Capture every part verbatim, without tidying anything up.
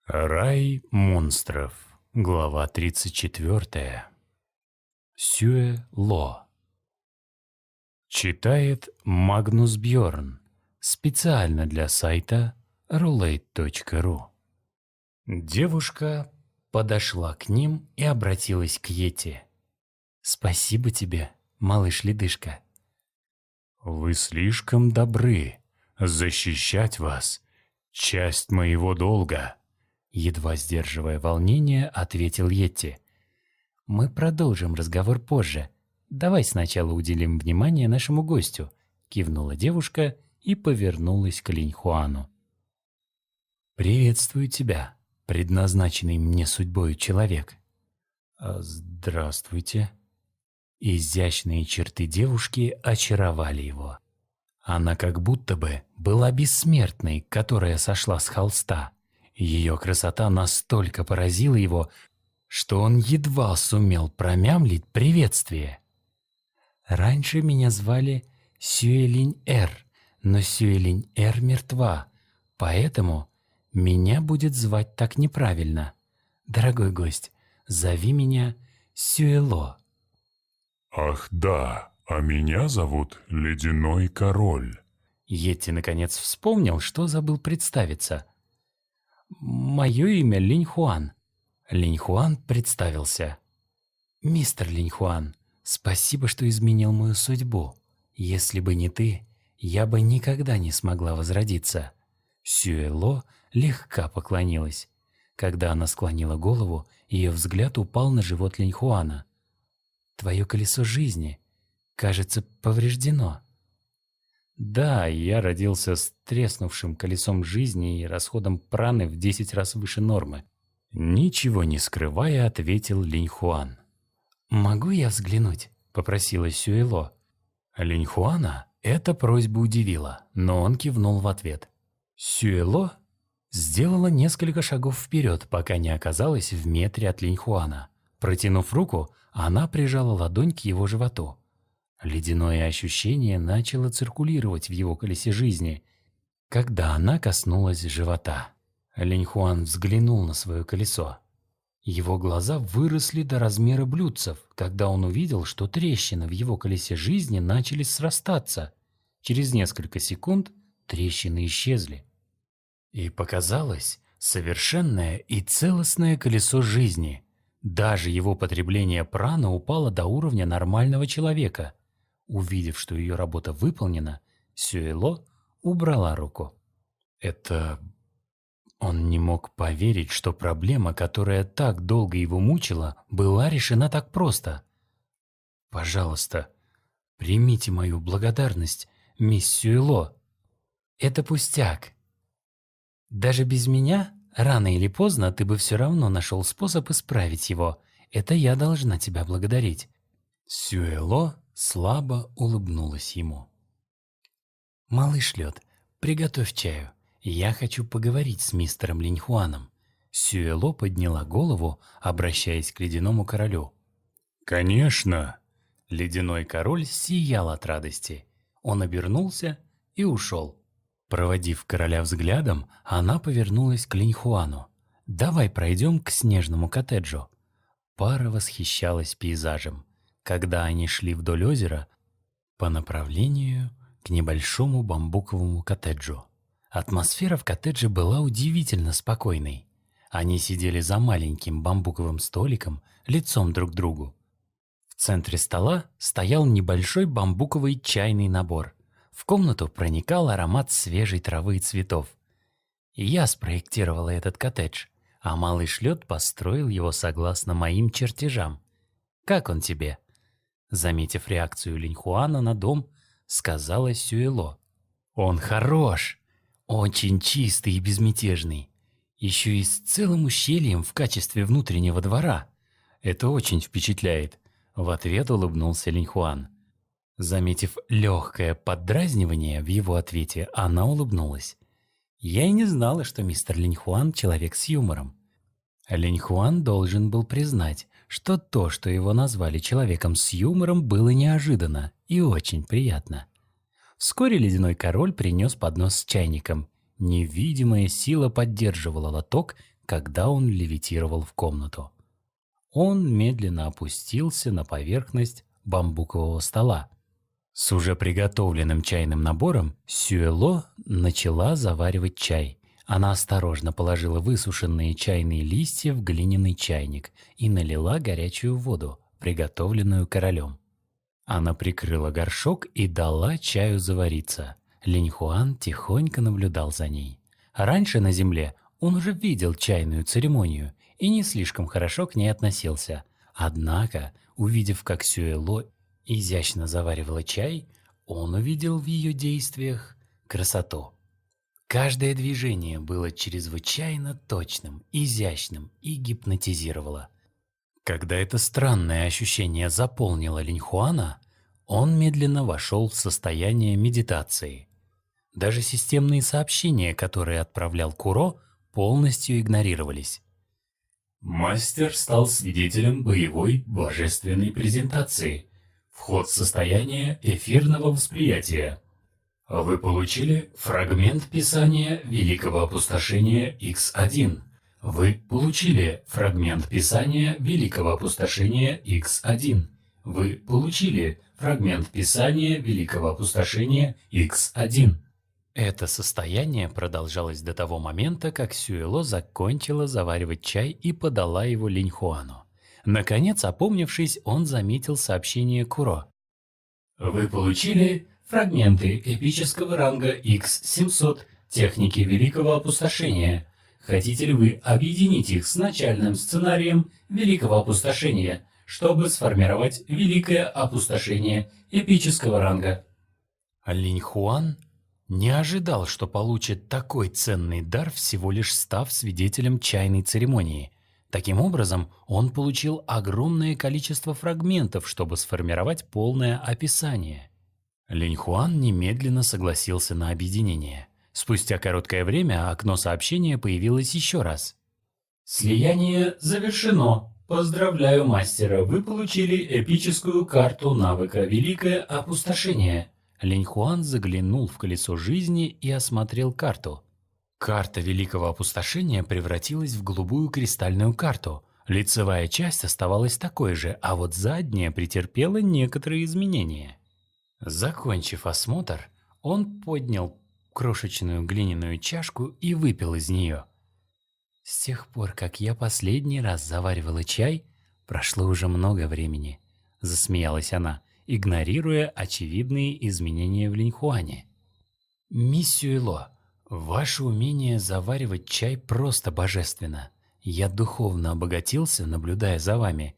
Рай монстров. Глава тридцать четвёртая. Сюэ Ло. Читает Магнус Бьорн. Специально для сайта рулейт точка ру. Девушка подошла к ним и обратилась к Йети. «Спасибо тебе, малыш-ледышка». «Вы слишком добры. Защищать вас — часть моего долга». Едва сдерживая волнение, ответил Йети. «Мы продолжим разговор позже. Давай сначала уделим внимание нашему гостю», — кивнула девушка и повернулась к Линьхуану. «Приветствую тебя, предназначенный мне судьбой человек». «Здравствуйте». Изящные черты девушки очаровали его. Она как будто бы была бессмертной, которая сошла с холста. Ее красота настолько поразила его, что он едва сумел промямлить приветствие. «Раньше меня звали Сюэлинь-Эр, но Сюэлинь-Эр мертва, поэтому меня будет звать так неправильно. Дорогой гость, зови меня Сюэло». «Ах да, а меня зовут Ледяной Король». Йети наконец вспомнил, что забыл представиться. «Мое имя Линьхуан». Линьхуан представился. «Мистер Линьхуан, спасибо, что изменил мою судьбу. Если бы не ты, я бы никогда не смогла возродиться». Сюэло легка поклонилась. Когда она склонила голову, ее взгляд упал на живот Линьхуана. «Твое колесо жизни, кажется, повреждено». «Да, я родился с треснувшим колесом жизни и расходом праны в десять раз выше нормы», — ничего не скрывая, ответил Линьхуан. «Могу я взглянуть?» — попросила Сюэло. Линьхуана эта просьба удивила, но он кивнул в ответ. Сюэло сделала несколько шагов вперед, пока не оказалась в метре от Линьхуана. Протянув руку, она прижала ладонь к его животу. Ледяное ощущение начало циркулировать в его колесе жизни, когда она коснулась живота. Линьхуан взглянул на свое колесо. Его глаза выросли до размера блюдцев, когда он увидел, что трещины в его колесе жизни начали срастаться. Через несколько секунд трещины исчезли. И показалось совершенное и целостное колесо жизни. Даже его потребление праны упало до уровня нормального человека. Увидев, что ее работа выполнена, Сюэло убрала руку. Это... Он не мог поверить, что проблема, которая так долго его мучила, была решена так просто. «Пожалуйста, примите мою благодарность, мисс Сюэло. Это пустяк. Даже без меня, рано или поздно, ты бы все равно нашел способ исправить его. Это я должна тебя благодарить». Сюэло слабо улыбнулась ему. «Малыш Лед, приготовь чаю. Я хочу поговорить с мистером Линьхуаном». Сюэло подняла голову, обращаясь к Ледяному Королю. «Конечно!» Ледяной Король сиял от радости. Он обернулся и ушел. Проводив короля взглядом, она повернулась к Линьхуану. «Давай пройдем к снежному коттеджу». Пара восхищалась пейзажем. Когда они шли вдоль озера по направлению к небольшому бамбуковому коттеджу. Атмосфера в коттедже была удивительно спокойной. Они сидели за маленьким бамбуковым столиком, лицом друг к другу. В центре стола стоял небольшой бамбуковый чайный набор. В комнату проникал аромат свежей травы и цветов. Я спроектировала этот коттедж, а малыш Лед построил его согласно моим чертежам. Как он тебе?» Заметив реакцию Линьхуана на дом, сказала Сюэло. «Он хорош, очень чистый и безмятежный. Еще и с целым ущельем в качестве внутреннего двора. Это очень впечатляет», — в ответ улыбнулся Линьхуан. Заметив легкое поддразнивание в его ответе, она улыбнулась. «Я и не знала, что мистер Линьхуан — человек с юмором». Линьхуан должен был признать, что то, что его назвали человеком с юмором, было неожиданно и очень приятно. Вскоре Ледяной Король принес поднос с чайником. Невидимая сила поддерживала лоток, когда он левитировал в комнату. Он медленно опустился на поверхность бамбукового стола. С уже приготовленным чайным набором Сюэло начала заваривать чай. Она осторожно положила высушенные чайные листья в глиняный чайник и налила горячую воду, приготовленную королем. Она прикрыла горшок и дала чаю завариться. Линьхуан тихонько наблюдал за ней. Раньше на земле он уже видел чайную церемонию и не слишком хорошо к ней относился. Однако, увидев, как Сюэло изящно заваривала чай, он увидел в ее действиях красоту. Каждое движение было чрезвычайно точным, изящным и гипнотизировало. Когда это странное ощущение заполнило Линьхуана, он медленно вошел в состояние медитации. Даже системные сообщения, которые отправлял Куро, полностью игнорировались. Мастер стал свидетелем боевой божественной презентации. Вход в состояние эфирного восприятия. Вы получили фрагмент писания Великого Опустошения икс один. Вы получили фрагмент писания Великого Опустошения икс один. Вы получили фрагмент писания Великого Опустошения икс один. Это состояние продолжалось до того момента, как Сюэло закончила заваривать чай и подала его Линьхуану. Наконец, опомнившись, он заметил сообщение Куро. Вы получили фрагменты эпического ранга икс семьсот техники Великого Опустошения. Хотите ли вы объединить их с начальным сценарием Великого Опустошения, чтобы сформировать Великое Опустошение эпического ранга? Линьхуан не ожидал, что получит такой ценный дар, всего лишь став свидетелем чайной церемонии. Таким образом, он получил огромное количество фрагментов, чтобы сформировать полное описание. Линьхуан немедленно согласился на объединение. Спустя короткое время окно сообщения появилось еще раз. «Слияние завершено. Поздравляю, мастера, вы получили эпическую карту навыка Великое Опустошение». Линьхуан заглянул в колесо жизни и осмотрел карту. Карта Великого Опустошения превратилась в голубую кристальную карту. Лицевая часть оставалась такой же, а вот задняя претерпела некоторые изменения. Закончив осмотр, он поднял крошечную глиняную чашку и выпил из нее. С тех пор, как я последний раз заваривала чай, прошло уже много времени, засмеялась она, игнорируя очевидные изменения в Линьхуане. Мисс Сюэло, ваше умение заваривать чай просто божественно. Я духовно обогатился, наблюдая за вами.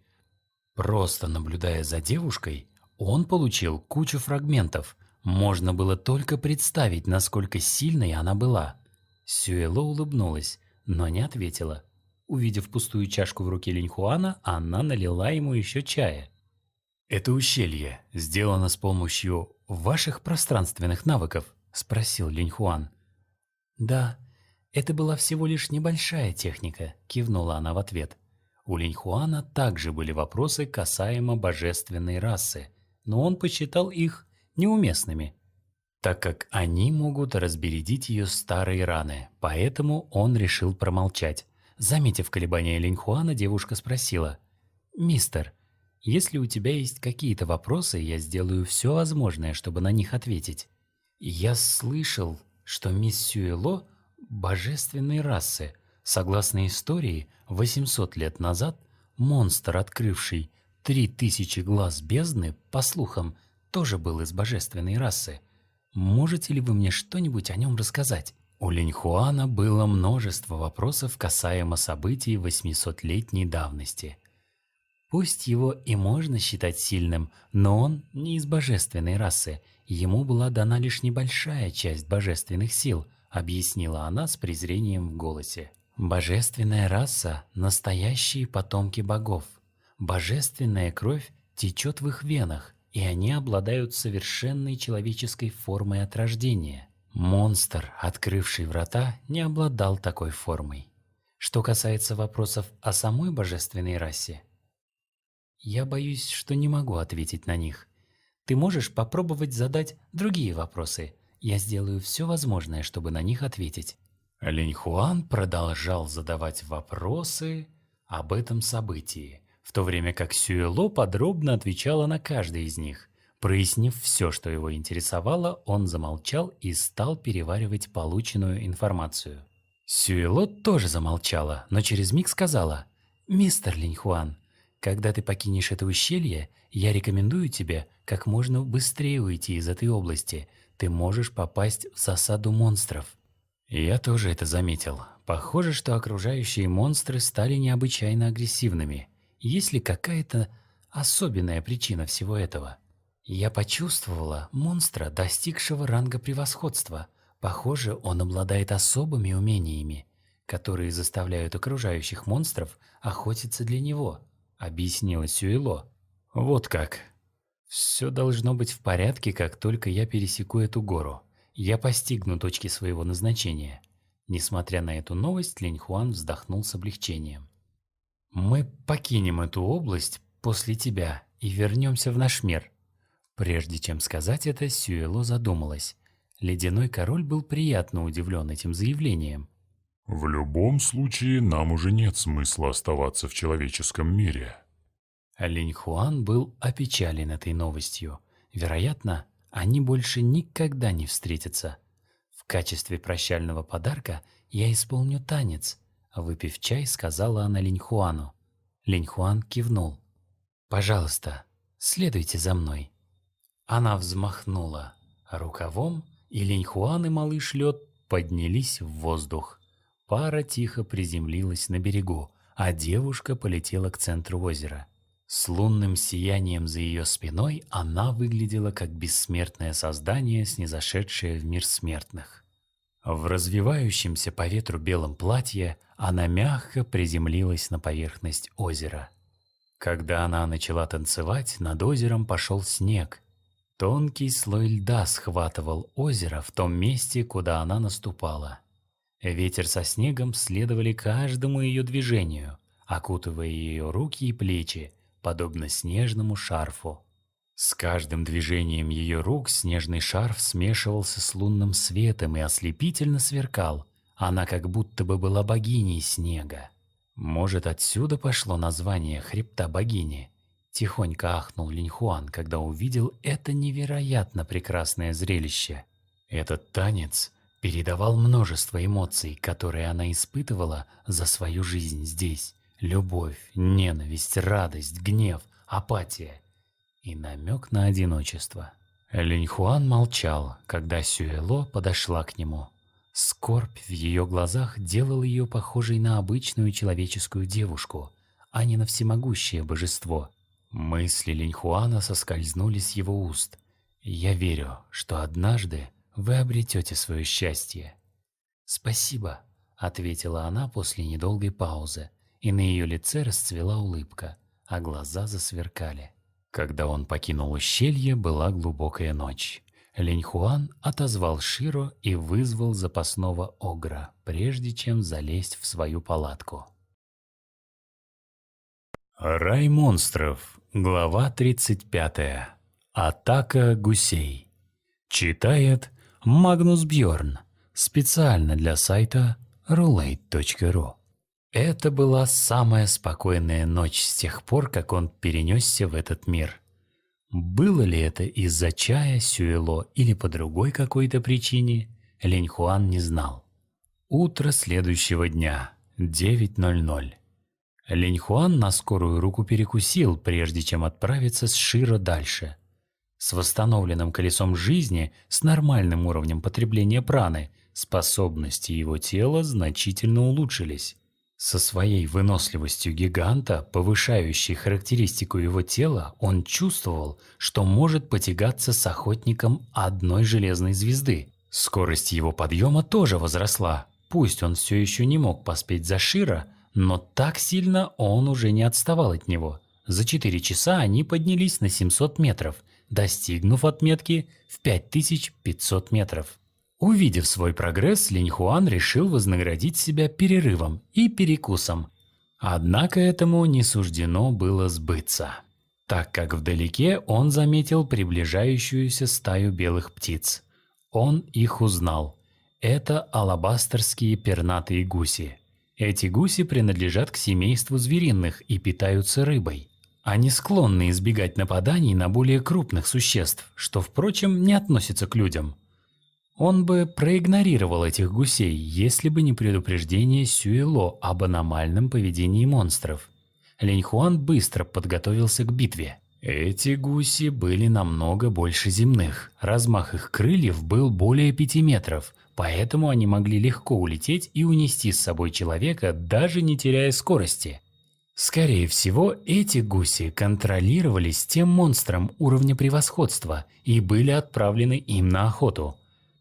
Просто наблюдая за девушкой, он получил кучу фрагментов. Можно было только представить, насколько сильной она была. Сюэло улыбнулась, но не ответила. Увидев пустую чашку в руке Линьхуана, она налила ему еще чая. «Это ущелье сделано с помощью ваших пространственных навыков?» – спросил Линьхуан. «Да, это была всего лишь небольшая техника», – кивнула она в ответ. У Линьхуана также были вопросы касаемо божественной расы, но он посчитал их неуместными, так как они могут разбередить ее старые раны, поэтому он решил промолчать. Заметив колебания Линьхуана, девушка спросила: «Мистер, если у тебя есть какие-то вопросы, я сделаю все возможное, чтобы на них ответить. Я слышал, что мисс Сюэло божественной расы. Согласно истории, восемьсот лет назад монстр, открывший три тысячи глаз бездны, по слухам, тоже был из божественной расы. Можете ли вы мне что-нибудь о нем рассказать?» У Линьхуана было множество вопросов касаемо событий восьмисотлетней давности. Пусть его и можно считать сильным, но он не из божественной расы. Ему была дана лишь небольшая часть божественных сил, объяснила она с презрением в голосе. Божественная раса – настоящие потомки богов. Божественная кровь течет в их венах, и они обладают совершенной человеческой формой от рождения. Монстр, открывший врата, не обладал такой формой. Что касается вопросов о самой божественной расе, я боюсь, что не могу ответить на них. Ты можешь попробовать задать другие вопросы. Я сделаю все возможное, чтобы на них ответить. Линьхуан продолжал задавать вопросы об этом событии, в то время как Сюэло подробно отвечала на каждый из них. Прояснив все, что его интересовало, он замолчал и стал переваривать полученную информацию. Сюэло тоже замолчала, но через миг сказала: «Мистер Линьхуан, когда ты покинешь это ущелье, я рекомендую тебе как можно быстрее уйти из этой области. Ты можешь попасть в засаду монстров». Я тоже это заметил. Похоже, что окружающие монстры стали необычайно агрессивными. Есть ли какая-то особенная причина всего этого? Я почувствовала монстра, достигшего ранга превосходства. Похоже, он обладает особыми умениями, которые заставляют окружающих монстров охотиться для него, объяснила Сюэло. Вот как. Все должно быть в порядке, как только я пересеку эту гору. Я постигну точки своего назначения. Несмотря на эту новость, Линьхуан вздохнул с облегчением. Мы покинем эту область после тебя и вернемся в наш мир. Прежде чем сказать это, Сюэло задумалась. Ледяной король был приятно удивлен этим заявлением. В любом случае, нам уже нет смысла оставаться в человеческом мире. Линьхуан был опечален этой новостью. Вероятно, они больше никогда не встретятся. В качестве прощального подарка я исполню танец, выпив чай, сказала она Линьхуану. Линьхуан кивнул. Пожалуйста, следуйте за мной. Она взмахнула рукавом, и Линьхуан и малыш Лед поднялись в воздух. Пара тихо приземлилась на берегу, а девушка полетела к центру озера. С лунным сиянием за ее спиной она выглядела как бессмертное создание, снизошедшее в мир смертных. В развивающемся по ветру белом платье она мягко приземлилась на поверхность озера. Когда она начала танцевать, над озером пошел снег. Тонкий слой льда схватывал озеро в том месте, куда она наступала. Ветер со снегом следовали каждому ее движению, окутывая ее руки и плечи, подобно снежному шарфу. С каждым движением ее рук снежный шарф смешивался с лунным светом и ослепительно сверкал. Она как будто бы была богиней снега. Может, отсюда пошло название хребта богини? Тихонько ахнул Линьхуан, когда увидел это невероятно прекрасное зрелище. Этот танец передавал множество эмоций, которые она испытывала за свою жизнь здесь. Любовь, ненависть, радость, гнев, апатия и намек на одиночество. Линьхуан молчал, когда Сюэло подошла к нему. Скорбь в ее глазах делала ее похожей на обычную человеческую девушку, а не на всемогущее божество. Мысли Линьхуана соскользнули с его уст. «Я верю, что однажды вы обретете свое счастье». «Спасибо», — ответила она после недолгой паузы, и на ее лице расцвела улыбка, а глаза засверкали. Когда он покинул ущелье, была глубокая ночь. Линьхуан отозвал Широ и вызвал запасного огра, прежде чем залезть в свою палатку. Рай монстров. Глава тридцать пятая. Атака гусей. Читает Магнус Бьорн. Специально для сайта рулейт точка ру. Это была самая спокойная ночь с тех пор, как он перенесся в этот мир. Было ли это из-за чая Сюэло или по другой какой-то причине, Линьхуан не знал. Утро следующего дня, девять ноль ноль. Линьхуан на скорую руку перекусил, прежде чем отправиться с Широ дальше. С восстановленным колесом жизни, с нормальным уровнем потребления праны, способности его тела значительно улучшились. Со своей выносливостью гиганта, повышающей характеристику его тела, он чувствовал, что может потягаться с охотником одной железной звезды. Скорость его подъема тоже возросла. Пусть он все еще не мог поспеть за Широ, но так сильно он уже не отставал от него. За четыре часа они поднялись на семьсот метров, достигнув отметки в пять тысяч пятьсот метров. Увидев свой прогресс, Линьхуан решил вознаградить себя перерывом и перекусом. Однако этому не суждено было сбыться, так как вдалеке он заметил приближающуюся стаю белых птиц. Он их узнал. Это алабастерские пернатые гуси. Эти гуси принадлежат к семейству звериных и питаются рыбой. Они склонны избегать нападаний на более крупных существ, что, впрочем, не относится к людям. Он бы проигнорировал этих гусей, если бы не предупреждение Сюэло об аномальном поведении монстров. Линьхуан быстро подготовился к битве. Эти гуси были намного больше земных. Размах их крыльев был более пяти метров, поэтому они могли легко улететь и унести с собой человека, даже не теряя скорости. Скорее всего, эти гуси контролировались тем монстром уровня превосходства и были отправлены им на охоту.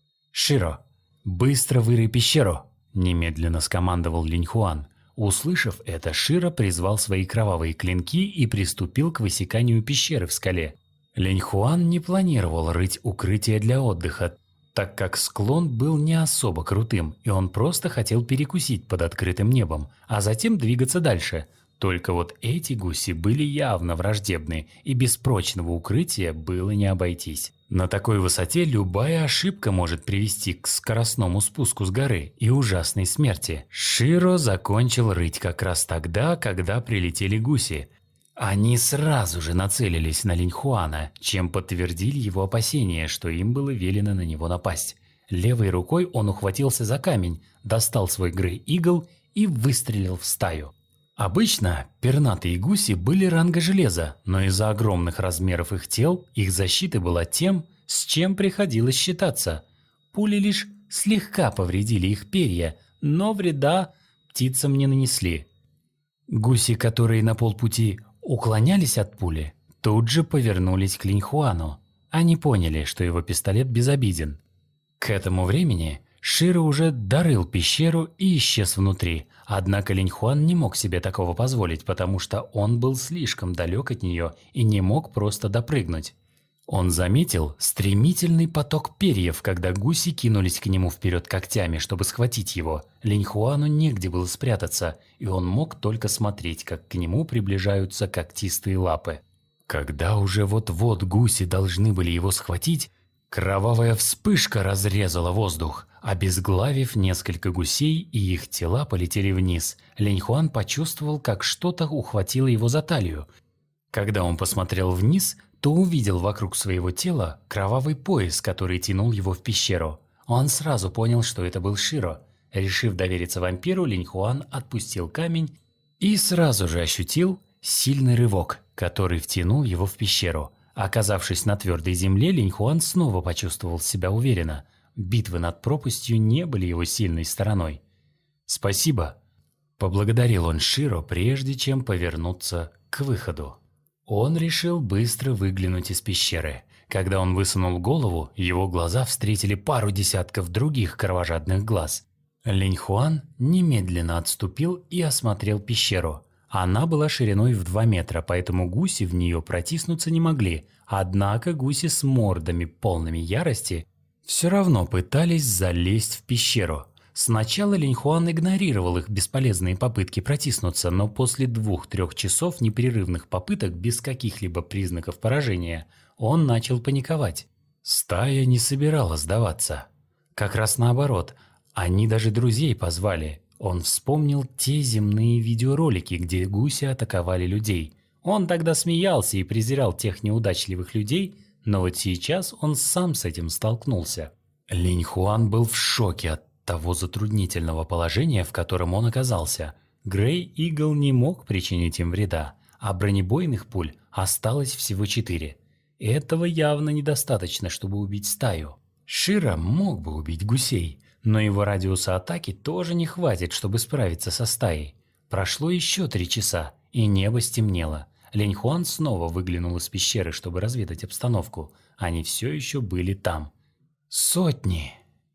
«Широ, быстро вырый пещеру!» – немедленно скомандовал Линьхуан. Услышав это, Широ призвал свои кровавые клинки и приступил к высеканию пещеры в скале. Линьхуан не планировал рыть укрытие для отдыха, так как склон был не особо крутым, и он просто хотел перекусить под открытым небом, а затем двигаться дальше. Только вот эти гуси были явно враждебны, и без прочного укрытия было не обойтись. На такой высоте любая ошибка может привести к скоростному спуску с горы и ужасной смерти. Широ закончил рыть как раз тогда, когда прилетели гуси. Они сразу же нацелились на Линьхуана, чем подтвердили его опасения, что им было велено на него напасть. Левой рукой он ухватился за камень, достал свой Грей-Игл и выстрелил в стаю. Обычно пернатые гуси были ранга железа, но из-за огромных размеров их тел их защита была тем, с чем приходилось считаться. Пули лишь слегка повредили их перья, но вреда птицам не нанесли. Гуси, которые на полпути уклонялись от пули, тут же повернулись к Линьхуану. Они поняли, что его пистолет безобиден. К этому времени Широ уже дорыл пещеру и исчез внутри, однако Линьхуан не мог себе такого позволить, потому что он был слишком далек от нее и не мог просто допрыгнуть. Он заметил стремительный поток перьев, когда гуси кинулись к нему вперед когтями, чтобы схватить его. Линьхуану негде было спрятаться, и он мог только смотреть, как к нему приближаются когтистые лапы. Когда уже вот-вот гуси должны были его схватить, кровавая вспышка разрезала воздух, обезглавив несколько гусей, и их тела полетели вниз. Линьхуан почувствовал, как что-то ухватило его за талию. Когда он посмотрел вниз, то увидел вокруг своего тела кровавый пояс, который тянул его в пещеру. Он сразу понял, что это был Широ. Решив довериться вампиру, Линьхуан отпустил камень и сразу же ощутил сильный рывок, который втянул его в пещеру. Оказавшись на твердой земле, Линьхуан снова почувствовал себя уверенно. Битвы над пропастью не были его сильной стороной. «Спасибо», – поблагодарил он Широ, прежде чем повернуться к выходу. Он решил быстро выглянуть из пещеры. Когда он высунул голову, его глаза встретили пару десятков других кровожадных глаз. Линьхуан немедленно отступил и осмотрел пещеру. Она была шириной в два метра, поэтому гуси в нее протиснуться не могли. Однако гуси с мордами, полными ярости, все равно пытались залезть в пещеру. Сначала Линьхуан игнорировал их бесполезные попытки протиснуться, но после двух-трех часов непрерывных попыток без каких-либо признаков поражения он начал паниковать. Стая не собиралась сдаваться. Как раз наоборот, они даже друзей позвали. Он вспомнил те земные видеоролики, где гуси атаковали людей. Он тогда смеялся и презирал тех неудачливых людей, но вот сейчас он сам с этим столкнулся. Линьхуан был в шоке от того затруднительного положения, в котором он оказался. Грей-Игл не мог причинить им вреда, а бронебойных пуль осталось всего четыре. Этого явно недостаточно, чтобы убить стаю. Широ мог бы убить гусей, но его радиуса атаки тоже не хватит, чтобы справиться со стаей. Прошло еще три часа, и небо стемнело. Линьхуан снова выглянул из пещеры, чтобы разведать обстановку. Они все еще были там. Сотни!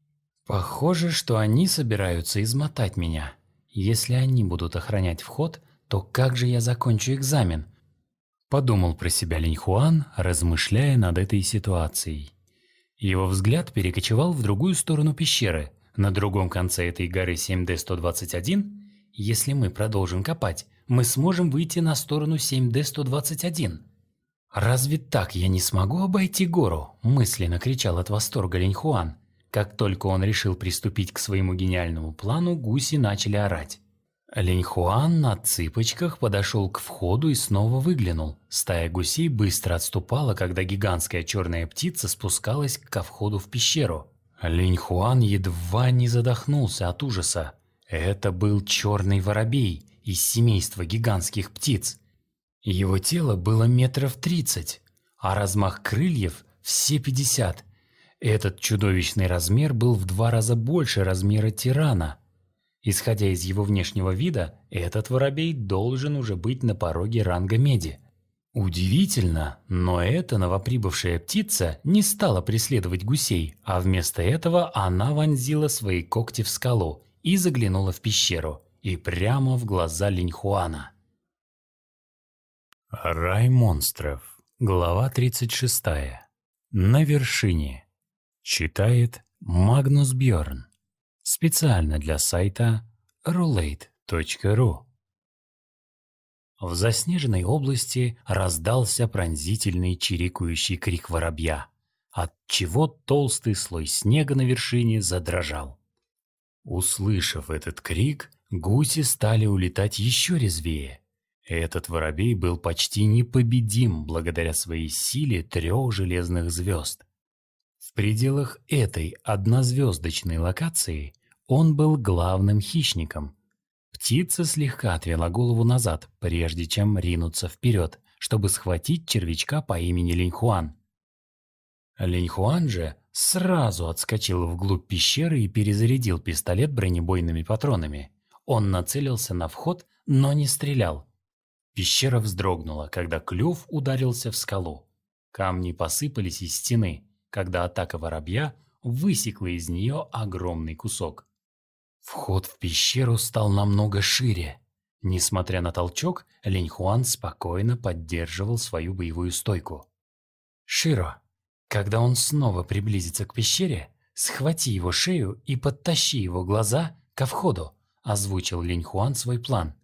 Похоже, что они собираются измотать меня. Если они будут охранять вход, то как же я закончу экзамен? Подумал про себя Линьхуан, размышляя над этой ситуацией. Его взгляд перекочевал в другую сторону пещеры. На другом конце этой горы семь дэ сто двадцать один. Если мы продолжим копать, мы сможем выйти на сторону семь дэ сто двадцать один. «Разве так я не смогу обойти гору?» – мысленно кричал от восторга Линьхуан. Как только он решил приступить к своему гениальному плану, гуси начали орать. Линьхуан на цыпочках подошел к входу и снова выглянул. Стая гусей быстро отступала, когда гигантская черная птица спускалась ко входу в пещеру. Линьхуан едва не задохнулся от ужаса. Это был черный воробей из семейства гигантских птиц. Его тело было метров тридцать, а размах крыльев все пятьдесят. Этот чудовищный размер был в два раза больше размера тирана. Исходя из его внешнего вида, этот воробей должен уже быть на пороге ранга меди. Удивительно, но эта новоприбывшая птица не стала преследовать гусей, а вместо этого она вонзила свои когти в скалу и заглянула в пещеру, и прямо в глаза Линьхуана. Рай монстров. Глава тридцать шестая. На вершине. Читает Магнус Бьорн. Специально для сайта рулейт точка ру. В заснеженной области раздался пронзительный чирикающий крик воробья, отчего толстый слой снега на вершине задрожал. Услышав этот крик, гуси стали улетать еще резвее. Этот воробей был почти непобедим благодаря своей силе трех железных звезд. В пределах этой однозвездочной локации он был главным хищником. Птица слегка отвела голову назад, прежде чем ринуться вперед, чтобы схватить червячка по имени Линьхуан. Линьхуан же сразу отскочил вглубь пещеры и перезарядил пистолет бронебойными патронами. Он нацелился на вход, но не стрелял. Пещера вздрогнула, когда клюв ударился в скалу. Камни посыпались из стены, когда атака воробья высекла из нее огромный кусок. Вход в пещеру стал намного шире. Несмотря на толчок, Линьхуан спокойно поддерживал свою боевую стойку. «Широ, когда он снова приблизится к пещере, схвати его шею и подтащи его глаза ко входу», – озвучил Линьхуан свой план.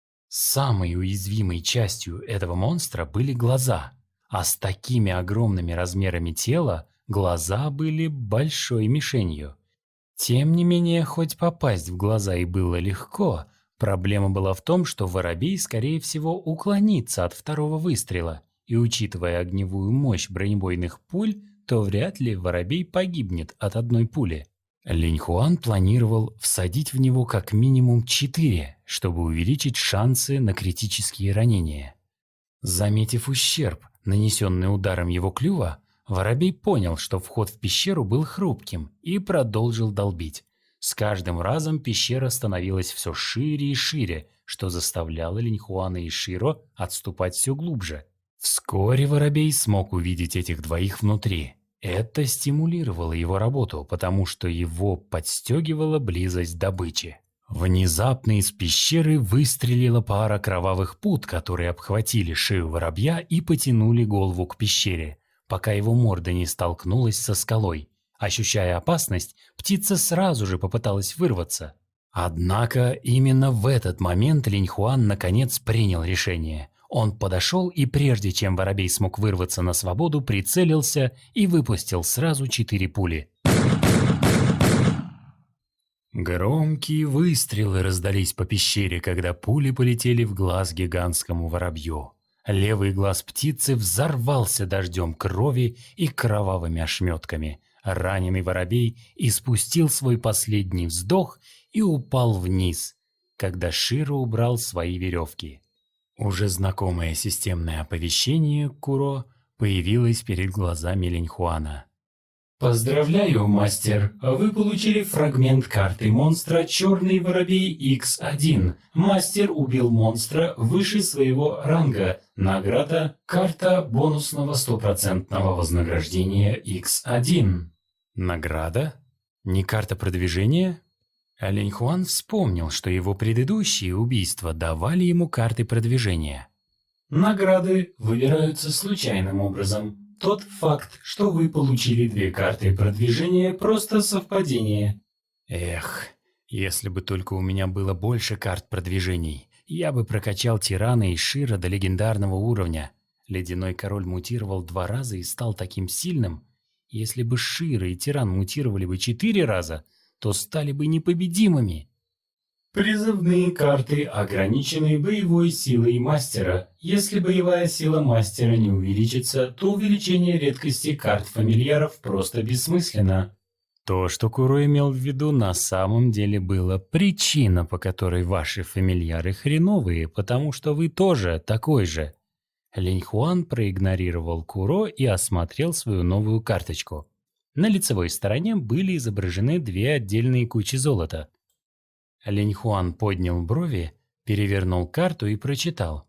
Самой уязвимой частью этого монстра были глаза, а с такими огромными размерами тела глаза были большой мишенью. Тем не менее, хоть попасть в глаза и было легко, проблема была в том, что воробей, скорее всего, уклонится от второго выстрела, и учитывая огневую мощь бронебойных пуль, то вряд ли воробей погибнет от одной пули. Линьхуан планировал всадить в него как минимум четыре, чтобы увеличить шансы на критические ранения. Заметив ущерб, нанесенный ударом его клюва, воробей понял, что вход в пещеру был хрупким, и продолжил долбить. С каждым разом пещера становилась все шире и шире, что заставляло Линьхуана и Широ отступать все глубже. Вскоре воробей смог увидеть этих двоих внутри. Это стимулировало его работу, потому что его подстегивала близость добычи. Внезапно из пещеры выстрелила пара кровавых пут, которые обхватили шею воробья и потянули голову к пещере, пока его морда не столкнулась со скалой. Ощущая опасность, птица сразу же попыталась вырваться. Однако именно в этот момент Линьхуан наконец принял решение. Он подошел и, прежде чем воробей смог вырваться на свободу, прицелился и выпустил сразу четыре пули. Громкие выстрелы раздались по пещере, когда пули полетели в глаз гигантскому воробью. Левый глаз птицы взорвался дождем крови и кровавыми ошметками. Раненый воробей испустил свой последний вздох и упал вниз, когда Широ убрал свои веревки. Уже знакомое системное оповещение Куро появилось перед глазами Линьхуана. «Поздравляю, мастер! Вы получили фрагмент карты монстра «Черный воробей икс один». Мастер убил монстра выше своего ранга. Награда – карта бонусного стопроцентного вознаграждения икс один». Награда? Не карта продвижения? Линьхуан вспомнил, что его предыдущие убийства давали ему карты продвижения. Награды выбираются случайным образом. Тот факт, что вы получили две карты продвижения, просто совпадение. Эх, если бы только у меня было больше карт продвижений, я бы прокачал Тирана и Широ до легендарного уровня. Ледяной король мутировал два раза и стал таким сильным. Если бы Широ и Тиран мутировали бы четыре раза, то стали бы непобедимыми. Призывные карты ограничены боевой силой мастера. Если боевая сила мастера не увеличится, то увеличение редкости карт фамильяров просто бессмысленно. То, что Куро имел в виду, на самом деле было причина, по которой ваши фамильяры хреновые, потому что вы тоже такой же. Линьхуан проигнорировал Куро и осмотрел свою новую карточку. На лицевой стороне были изображены две отдельные кучи золота. Линьхуан поднял брови, перевернул карту и прочитал.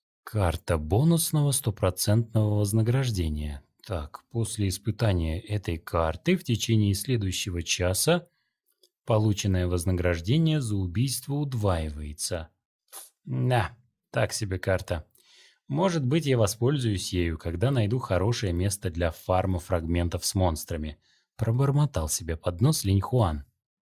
Карта бонусного стопроцентного вознаграждения. Так, после испытания этой карты в течение следующего часа полученное вознаграждение за убийство удваивается. Да, так себе карта. Может быть, я воспользуюсь ею, когда найду хорошее место для фарма фрагментов с монстрами. Пробормотал себе под нос Линьхуан.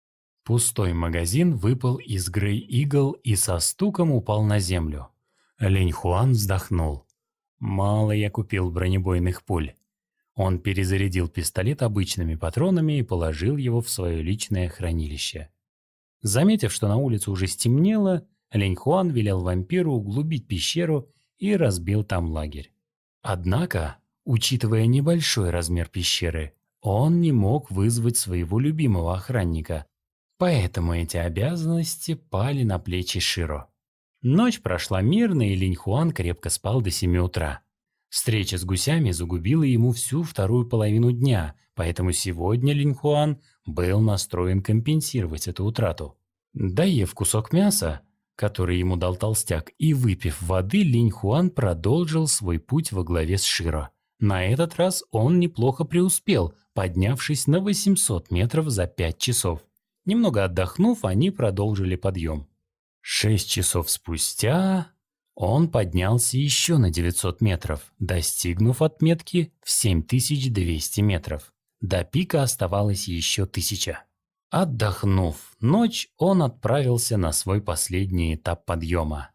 Пустой магазин выпал из Грей Игл и со стуком упал на землю. Линьхуан вздохнул. Мало я купил бронебойных пуль. Он перезарядил пистолет обычными патронами и положил его в свое личное хранилище. Заметив, что на улице уже стемнело, Линьхуан велел вампиру углубить пещеру и разбил там лагерь. Однако, учитывая небольшой размер пещеры, он не мог вызвать своего любимого охранника, поэтому эти обязанности пали на плечи Широ. Ночь прошла мирно, и Линьхуан крепко спал до семи утра. Встреча с гусями загубила ему всю вторую половину дня, поэтому сегодня Линьхуан был настроен компенсировать эту утрату. Доев кусок мяса, который ему дал толстяк, и выпив воды, Линьхуан продолжил свой путь во главе с Широ. На этот раз он неплохо преуспел, поднявшись на восемьсот метров за пять часов. Немного отдохнув, они продолжили подъем. Шесть часов спустя он поднялся еще на девятьсот метров, достигнув отметки в семь тысяч двести метров. До пика оставалось еще тысяча. Отдохнув ночь, он отправился на свой последний этап подъема.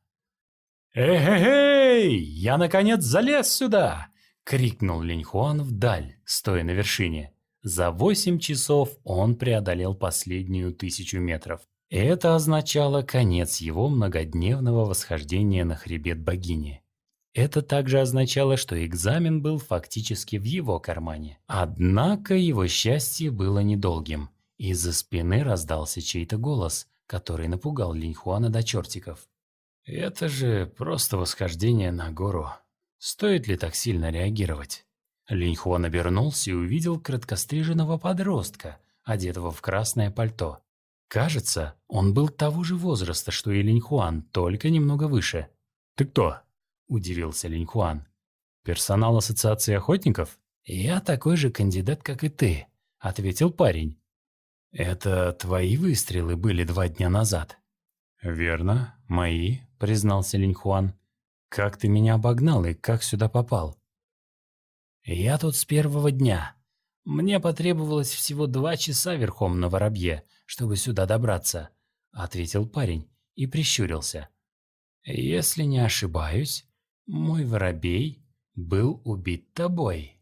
«Эй-эй-эй! Я наконец залез сюда!» — крикнул Линьхуан вдаль, стоя на вершине. За восемь часов он преодолел последнюю тысячу метров. Это означало конец его многодневного восхождения на хребет богини. Это также означало, что экзамен был фактически в его кармане. Однако его счастье было недолгим. Из-за спины раздался чей-то голос, который напугал Линьхуана до чертиков. «Это же просто восхождение на гору. Стоит ли так сильно реагировать?» Линьхуан обернулся и увидел краткостриженного подростка, одетого в красное пальто. Кажется, он был того же возраста, что и Линьхуан, только немного выше. «Ты кто?» – удивился Линьхуан. «Персонал ассоциации охотников?» «Я такой же кандидат, как и ты», – ответил парень. «Это твои выстрелы были два дня назад?» «Верно, мои», – признался Линьхуан. «Как ты меня обогнал и как сюда попал?» «Я тут с первого дня. Мне потребовалось всего два часа верхом на воробье, чтобы сюда добраться», – ответил парень и прищурился. «Если не ошибаюсь, мой воробей был убит тобой».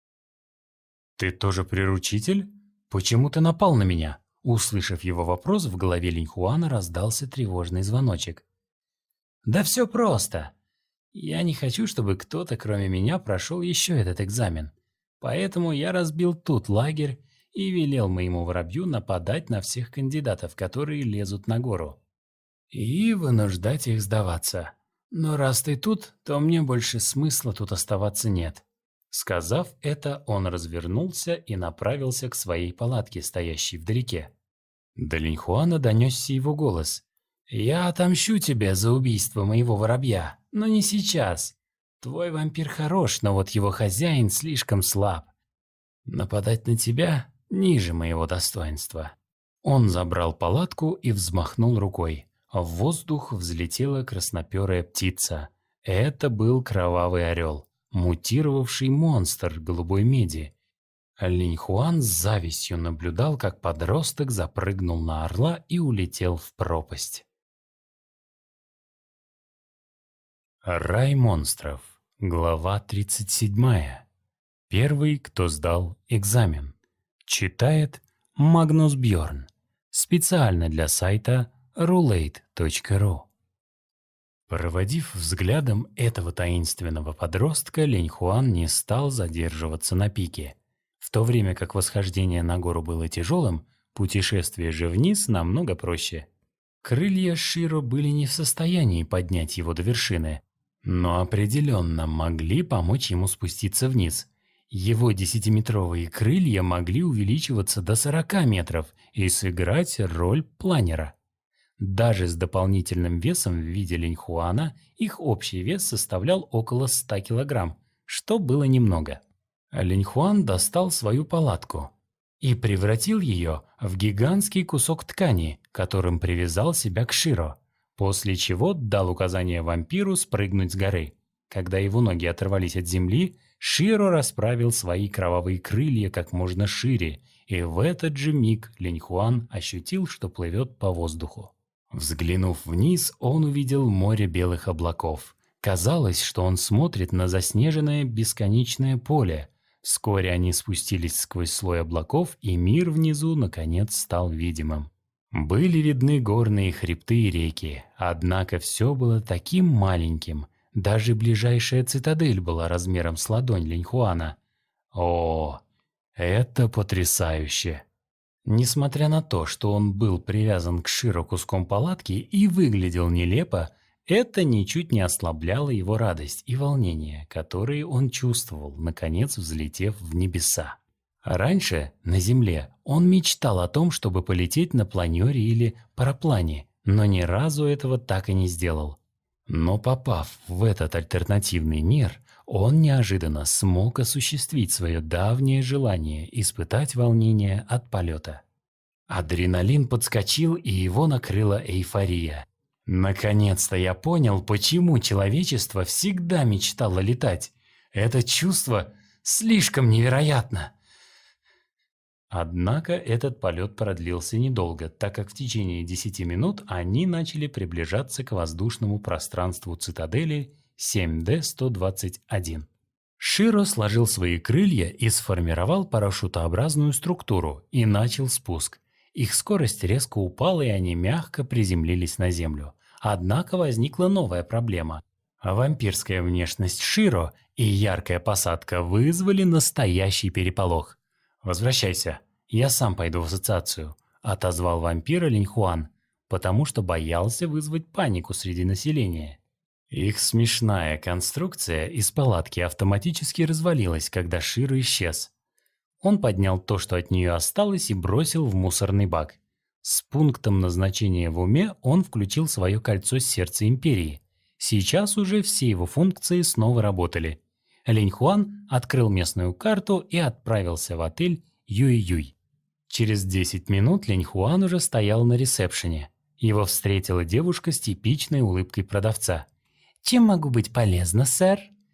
«Ты тоже приручитель? Почему ты напал на меня?» Услышав его вопрос, в голове Линьхуана раздался тревожный звоночек. «Да все просто. Я не хочу, чтобы кто-то, кроме меня, прошел еще этот экзамен. Поэтому я разбил тут лагерь и велел моему воробью нападать на всех кандидатов, которые лезут на гору. И вынуждать их сдаваться. Но раз ты тут, то мне больше смысла тут оставаться нет». Сказав это, он развернулся и направился к своей палатке, стоящей вдалеке. До Линьхуана донесся его голос. «Я отомщу тебе за убийство моего воробья, но не сейчас. Твой вампир хорош, но вот его хозяин слишком слаб. Нападать на тебя ниже моего достоинства». Он забрал палатку и взмахнул рукой. В воздух взлетела красноперая птица. Это был кровавый орел, мутировавший монстр голубой меди. Линьхуан с завистью наблюдал, как подросток запрыгнул на орла и улетел в пропасть. Рай монстров. Глава тридцать седьмая. Первый, кто сдал экзамен. Читает Магнус Бьорн. Специально для сайта рулейт точка ру. Проводив взглядом этого таинственного подростка, Линьхуан не стал задерживаться на пике. В то время как восхождение на гору было тяжелым, путешествие же вниз намного проще. Крылья Широ были не в состоянии поднять его до вершины, но определенно могли помочь ему спуститься вниз. Его десятиметровые крылья могли увеличиваться до сорока метров и сыграть роль планера. Даже с дополнительным весом в виде Линьхуана их общий вес составлял около ста килограмм, что было немного. Линьхуан достал свою палатку и превратил ее в гигантский кусок ткани, которым привязал себя к Широ, после чего дал указание вампиру спрыгнуть с горы. Когда его ноги оторвались от земли, Широ расправил свои кровавые крылья как можно шире, и в этот же миг Линьхуан ощутил, что плывет по воздуху. Взглянув вниз, он увидел море белых облаков. Казалось, что он смотрит на заснеженное бесконечное поле. Вскоре они спустились сквозь слой облаков, и мир внизу наконец стал видимым. Были видны горные хребты и реки, однако все было таким маленьким. Даже ближайшая цитадель была размером с ладонь Линьхуана. О, это потрясающе! Несмотря на то, что он был привязан к Широ куском палатки и выглядел нелепо, это ничуть не ослабляло его радость и волнение, которые он чувствовал, наконец взлетев в небеса. Раньше, на Земле, он мечтал о том, чтобы полететь на планере или параплане, но ни разу этого так и не сделал. Но попав в этот альтернативный мир, он неожиданно смог осуществить свое давнее желание испытать волнение от полета. Адреналин подскочил, и его накрыла эйфория. Наконец-то я понял, почему человечество всегда мечтало летать. Это чувство слишком невероятно. Однако этот полет продлился недолго, так как в течение десяти минут они начали приближаться к воздушному пространству цитадели семь дэ сто двадцать один. Широ сложил свои крылья и сформировал парашютообразную структуру и начал спуск. Их скорость резко упала, и они мягко приземлились на землю. Однако возникла новая проблема. Вампирская внешность Широ и яркая посадка вызвали настоящий переполох. «Возвращайся, я сам пойду в ассоциацию», – отозвал вампира Линьхуан, потому что боялся вызвать панику среди населения. Их смешная конструкция из палатки автоматически развалилась, когда Широ исчез. Он поднял то, что от нее осталось, и бросил в мусорный бак. С пунктом назначения в уме он включил свое кольцо сердца Империи. Сейчас уже все его функции снова работали. Линьхуан открыл местную карту и отправился в отель Юй-Юй. Через десять минут Линьхуан уже стоял на ресепшене. Его встретила девушка с типичной улыбкой продавца. «Чем могу быть полезна, сэр?»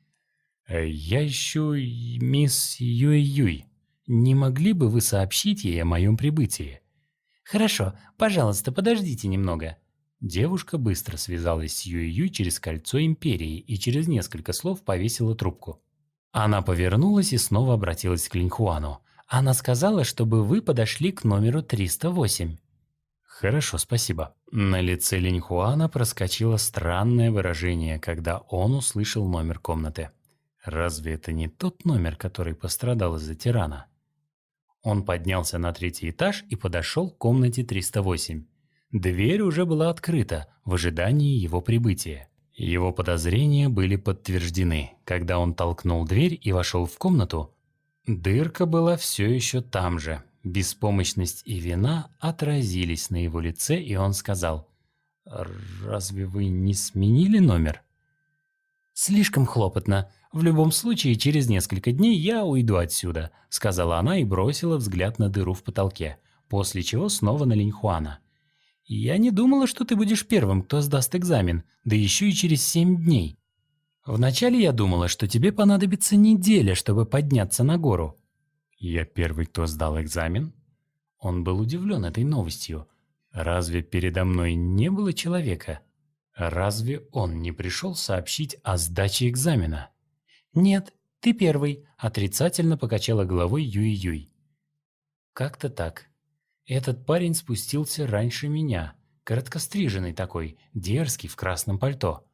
«Я ищу мисс Юй-Юй. Не могли бы вы сообщить ей о моем прибытии?» «Хорошо, пожалуйста, подождите немного». Девушка быстро связалась с Юй-Юй через кольцо Империи и через несколько слов повесила трубку. Она повернулась и снова обратилась к Линьхуану. «Она сказала, чтобы вы подошли к номеру триста восемь». «Хорошо, спасибо». На лице Линьхуана проскочило странное выражение, когда он услышал номер комнаты. Разве это не тот номер, который пострадал из-за тирана? Он поднялся на третий этаж и подошел к комнате триста восемь. Дверь уже была открыта в ожидании его прибытия. Его подозрения были подтверждены. Когда он толкнул дверь и вошел в комнату, дырка была все еще там же. Беспомощность и вина отразились на его лице, и он сказал: «Разве вы не сменили номер?» «Слишком хлопотно. В любом случае, через несколько дней я уйду отсюда», — сказала она и бросила взгляд на дыру в потолке, после чего снова на Линьхуана. «Я не думала, что ты будешь первым, кто сдаст экзамен, да еще и через семь дней. Вначале я думала, что тебе понадобится неделя, чтобы подняться на гору». «Я первый, кто сдал экзамен?» Он был удивлен этой новостью. Разве передо мной не было человека? Разве он не пришел сообщить о сдаче экзамена? «Нет, Ты первый, отрицательно покачала головой Юй-Юй. Как-то так. Этот парень спустился раньше меня. Короткостриженный такой, дерзкий, в красном пальто.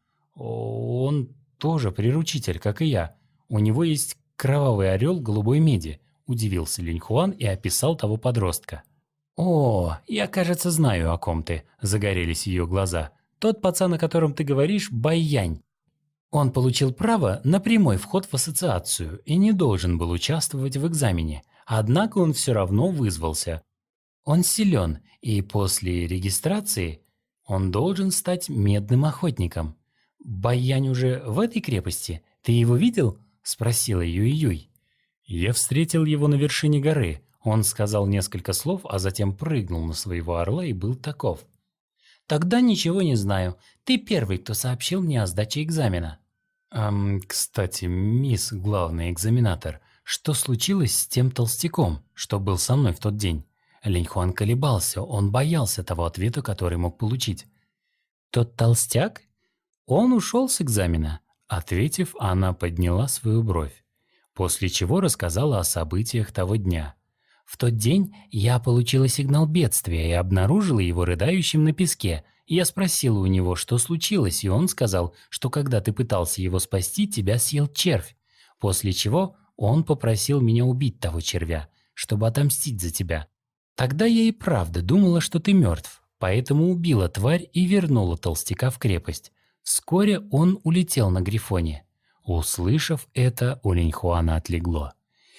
Он тоже приручитель, как и я. У него есть кровавый орел голубой меди, удивился Линь-Хуан и описал того подростка. «О, я, кажется, знаю, о ком ты», – загорелись ее глаза. «Тот пацан, о котором ты говоришь, Байянь. Он получил право на прямой вход в ассоциацию и не должен был участвовать в экзамене, однако он все равно вызвался. Он силен, и после регистрации он должен стать медным охотником. Байянь уже в этой крепости? Ты его видел?» – спросила Юй-Юй. «Я встретил его на вершине горы. Он сказал несколько слов, а затем прыгнул на своего орла и был таков». «Тогда ничего не знаю. Ты первый, кто сообщил мне о сдаче экзамена». «Эм, кстати, мисс главный экзаменатор, что случилось с тем толстяком, что был со мной в тот день?» Линь-Хуан колебался, он боялся того ответа, который мог получить. «Тот толстяк? Он ушел с экзамена», — ответив, она подняла свою бровь, после чего рассказала о событиях того дня. «В тот день я получила сигнал бедствия и обнаружила его рыдающим на песке. Я спросила у него, что случилось, и он сказал, что когда ты пытался его спасти, тебя съел червь. После чего он попросил меня убить того червя, чтобы отомстить за тебя. Тогда я и правда думала, что ты мертв, поэтому убила тварь и вернула толстяка в крепость. Вскоре он улетел на Грифоне». Услышав это, у Линь-Хуана отлегло.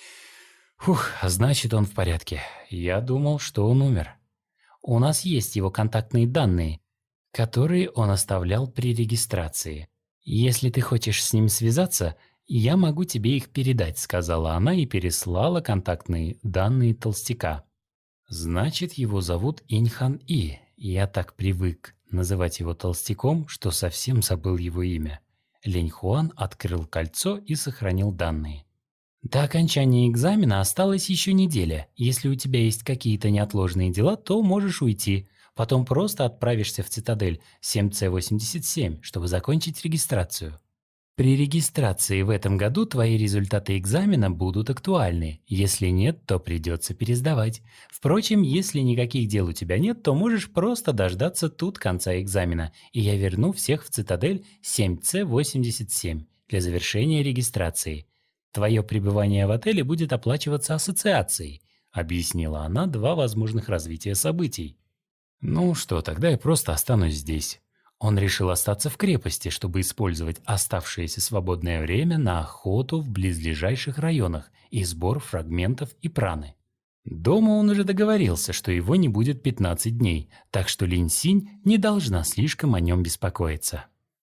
«Фух, значит, он в порядке. Я думал, что он умер. У нас есть его контактные данные, которые он оставлял при регистрации. Если ты хочешь с ним связаться, я могу тебе их передать», — сказала она и переслала контактные данные толстяка. «Значит, его зовут Инь-Хан-И. Я так привык называть его толстяком, что совсем забыл его имя». Линь-Хуан открыл кольцо и сохранил данные. «До окончания экзамена осталась еще неделя. Если у тебя есть какие-то неотложные дела, то можешь уйти. Потом просто отправишься в цитадель семь С восемьдесят семь, чтобы закончить регистрацию. При регистрации в этом году твои результаты экзамена будут актуальны. Если нет, то придется пересдавать. Впрочем, если никаких дел у тебя нет, то можешь просто дождаться тут конца экзамена, и я верну всех в цитадель семь С восемьдесят семь для завершения регистрации. Твое пребывание в отеле будет оплачиваться ассоциацией», — объяснила она два возможных развития событий. «Ну что, тогда я просто останусь здесь». Он решил остаться в крепости, чтобы использовать оставшееся свободное время на охоту в близлежащих районах и сбор фрагментов и праны. Дома он уже договорился, что его не будет пятнадцать дней, так что Линь-Синь не должна слишком о нем беспокоиться.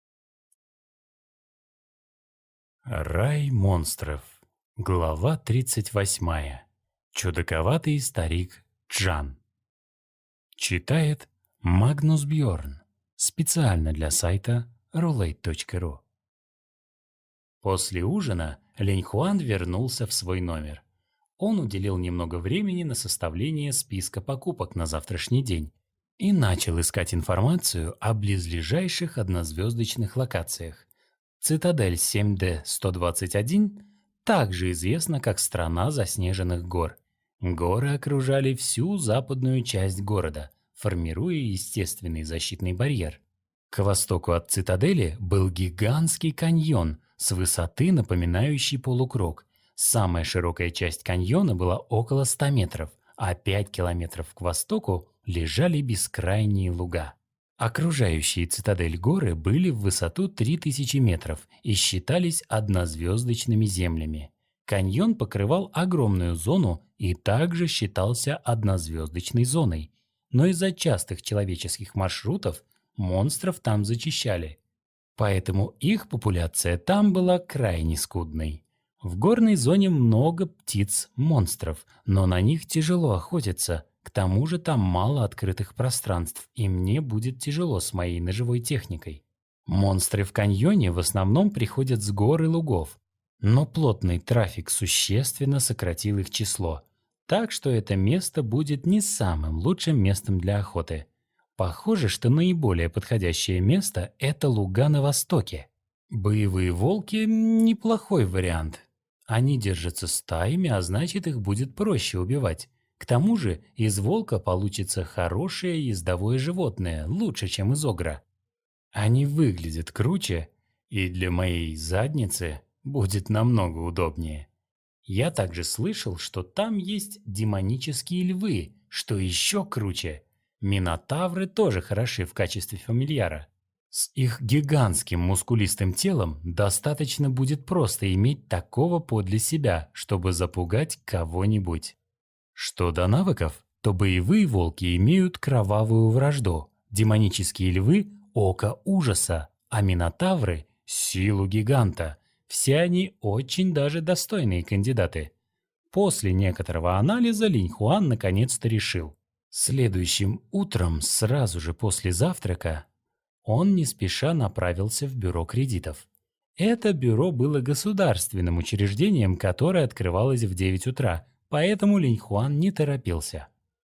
Рай монстров. Глава тридцать восьмая. Чудаковатый старик Джан. Читает Магнус Бьорн. Специально для сайта рулейт точка ру. После ужина Линь-Хуан вернулся в свой номер. Он уделил немного времени на составление списка покупок на завтрашний день и начал искать информацию о близлежащих однозвездочных локациях. Цитадель семь Д сто двадцать один также известна как страна заснеженных гор. Горы окружали всю западную часть города, формируя естественный защитный барьер. К востоку от цитадели был гигантский каньон с высоты, напоминающий полукруг. Самая широкая часть каньона была около ста метров, а пять километров к востоку лежали бескрайние луга. Окружающие цитадель горы были в высоту три тысячи метров и считались однозвездочными землями. Каньон покрывал огромную зону и также считался однозвездочной зоной. Но из-за частых человеческих маршрутов монстров там зачищали. Поэтому их популяция там была крайне скудной. В горной зоне много птиц-монстров, но на них тяжело охотиться. К тому же там мало открытых пространств, и мне будет тяжело с моей ножевой техникой. Монстры в каньоне в основном приходят с гор и лугов, но плотный трафик существенно сократил их число, так что это место будет не самым лучшим местом для охоты. Похоже, что наиболее подходящее место – это луга на востоке. Боевые волки – неплохой вариант. Они держатся стаями, а значит, их будет проще убивать. К тому же из волка получится хорошее ездовое животное, лучше, чем из огра. Они выглядят круче, и для моей задницы будет намного удобнее. Я также слышал, что там есть демонические львы, что еще круче. Минотавры тоже хороши в качестве фамильяра. С их гигантским мускулистым телом достаточно будет просто иметь такого подле себя, чтобы запугать кого-нибудь. Что до навыков, то боевые волки имеют кровавую вражду, демонические львы – око ужаса, а минотавры – силу гиганта. Все они очень даже достойные кандидаты. После некоторого анализа Линь Хуан наконец-то решил. Следующим утром, сразу же после завтрака, он не спеша направился в бюро кредитов. Это бюро было государственным учреждением, которое открывалось в девять утра, поэтому Линь Хуан не торопился.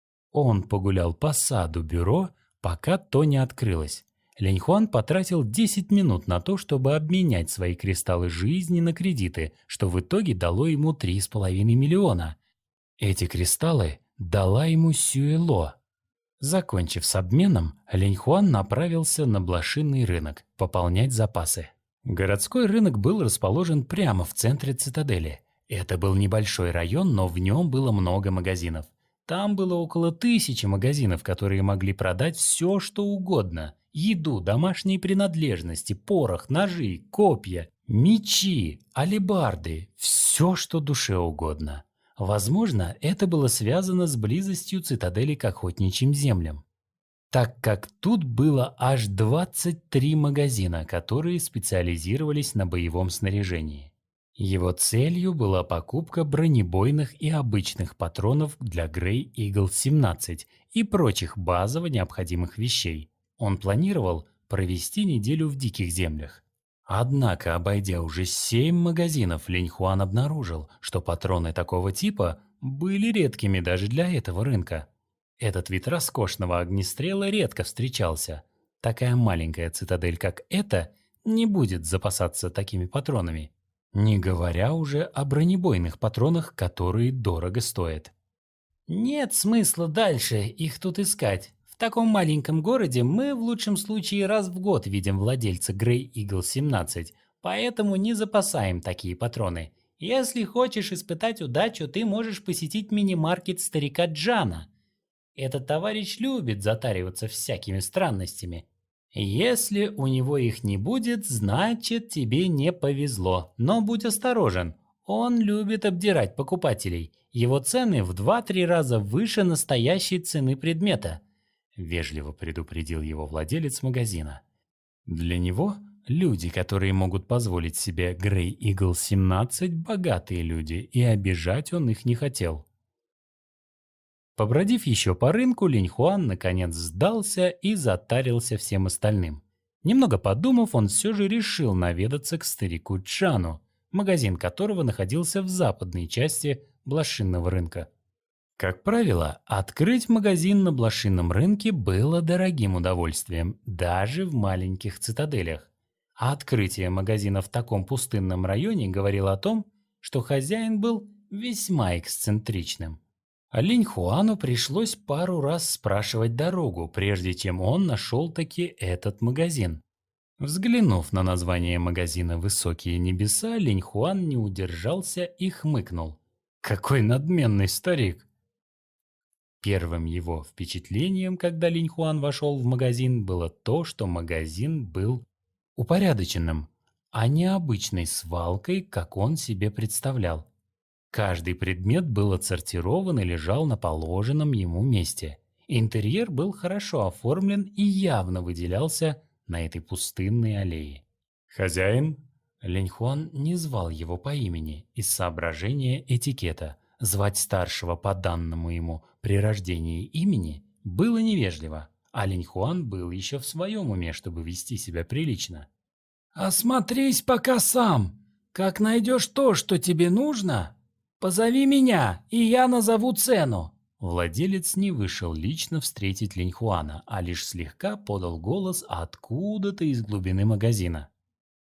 Он погулял по саду бюро, пока то не открылось. Линь Хуан потратил десять минут на то, чтобы обменять свои кристаллы жизни на кредиты, что в итоге дало ему три с половиной миллиона. Эти кристаллы дала ему Сюэло. Закончив с обменом, Линь Хуан направился на блошиный рынок пополнять запасы. Городской рынок был расположен прямо в центре цитадели. Это был небольшой район, но в нем было много магазинов. Там было около тысячи магазинов, которые могли продать все, что угодно. Еду, домашние принадлежности, порох, ножи, копья, мечи, алебарды, все, что душе угодно. Возможно, это было связано с близостью цитадели к охотничьим землям, так как тут было аж двадцать три магазина, которые специализировались на боевом снаряжении. Его целью была покупка бронебойных и обычных патронов для Grey Eagle семнадцать и прочих базово необходимых вещей. Он планировал провести неделю в диких землях. Однако, обойдя уже семь магазинов, Линь Хуан обнаружил, что патроны такого типа были редкими даже для этого рынка. Этот вид роскошного огнестрела редко встречался. Такая маленькая цитадель, как эта, не будет запасаться такими патронами. Не говоря уже о бронебойных патронах, которые дорого стоят. Нет смысла дальше их тут искать. В таком маленьком городе мы в лучшем случае раз в год видим владельца Grey Eagle семнадцать, поэтому не запасаем такие патроны. Если хочешь испытать удачу, ты можешь посетить мини-маркет старика Джана. Этот товарищ любит затариваться всякими странностями. Если у него их не будет, значит тебе не повезло. Но будь осторожен, он любит обдирать покупателей. Его цены в два-три раза выше настоящей цены предмета. Вежливо предупредил его владелец магазина. Для него люди, которые могут позволить себе Grey Eagle семнадцать, богатые люди, и обижать он их не хотел. Побродив еще по рынку, Линь Хуан наконец сдался и затарился всем остальным. Немного подумав, он все же решил наведаться к старику Джану, магазин которого находился в западной части блошиного рынка. Как правило, открыть магазин на блошином рынке было дорогим удовольствием, даже в маленьких цитаделях. А открытие магазина в таком пустынном районе говорило о том, что хозяин был весьма эксцентричным. А Линь Хуану пришлось пару раз спрашивать дорогу, прежде чем он нашел таки этот магазин. Взглянув на название магазина «Высокие небеса», Линь Хуан не удержался и хмыкнул. Какой надменный старик! Первым его впечатлением, когда Линь Хуан вошел в магазин, было то, что магазин был упорядоченным, а не обычной свалкой, как он себе представлял. Каждый предмет был отсортирован и лежал на положенном ему месте. Интерьер был хорошо оформлен и явно выделялся на этой пустынной аллее. «Хозяин?» Линь Хуан не звал его по имени из соображения этикета. Звать старшего по данному ему при рождении имени было невежливо, а Линь Хуан был еще в своем уме, чтобы вести себя прилично. «Осмотрись пока сам. Как найдешь то, что тебе нужно, позови меня, и я назову цену». Владелец не вышел лично встретить Линь Хуана, а лишь слегка подал голос откуда-то из глубины магазина.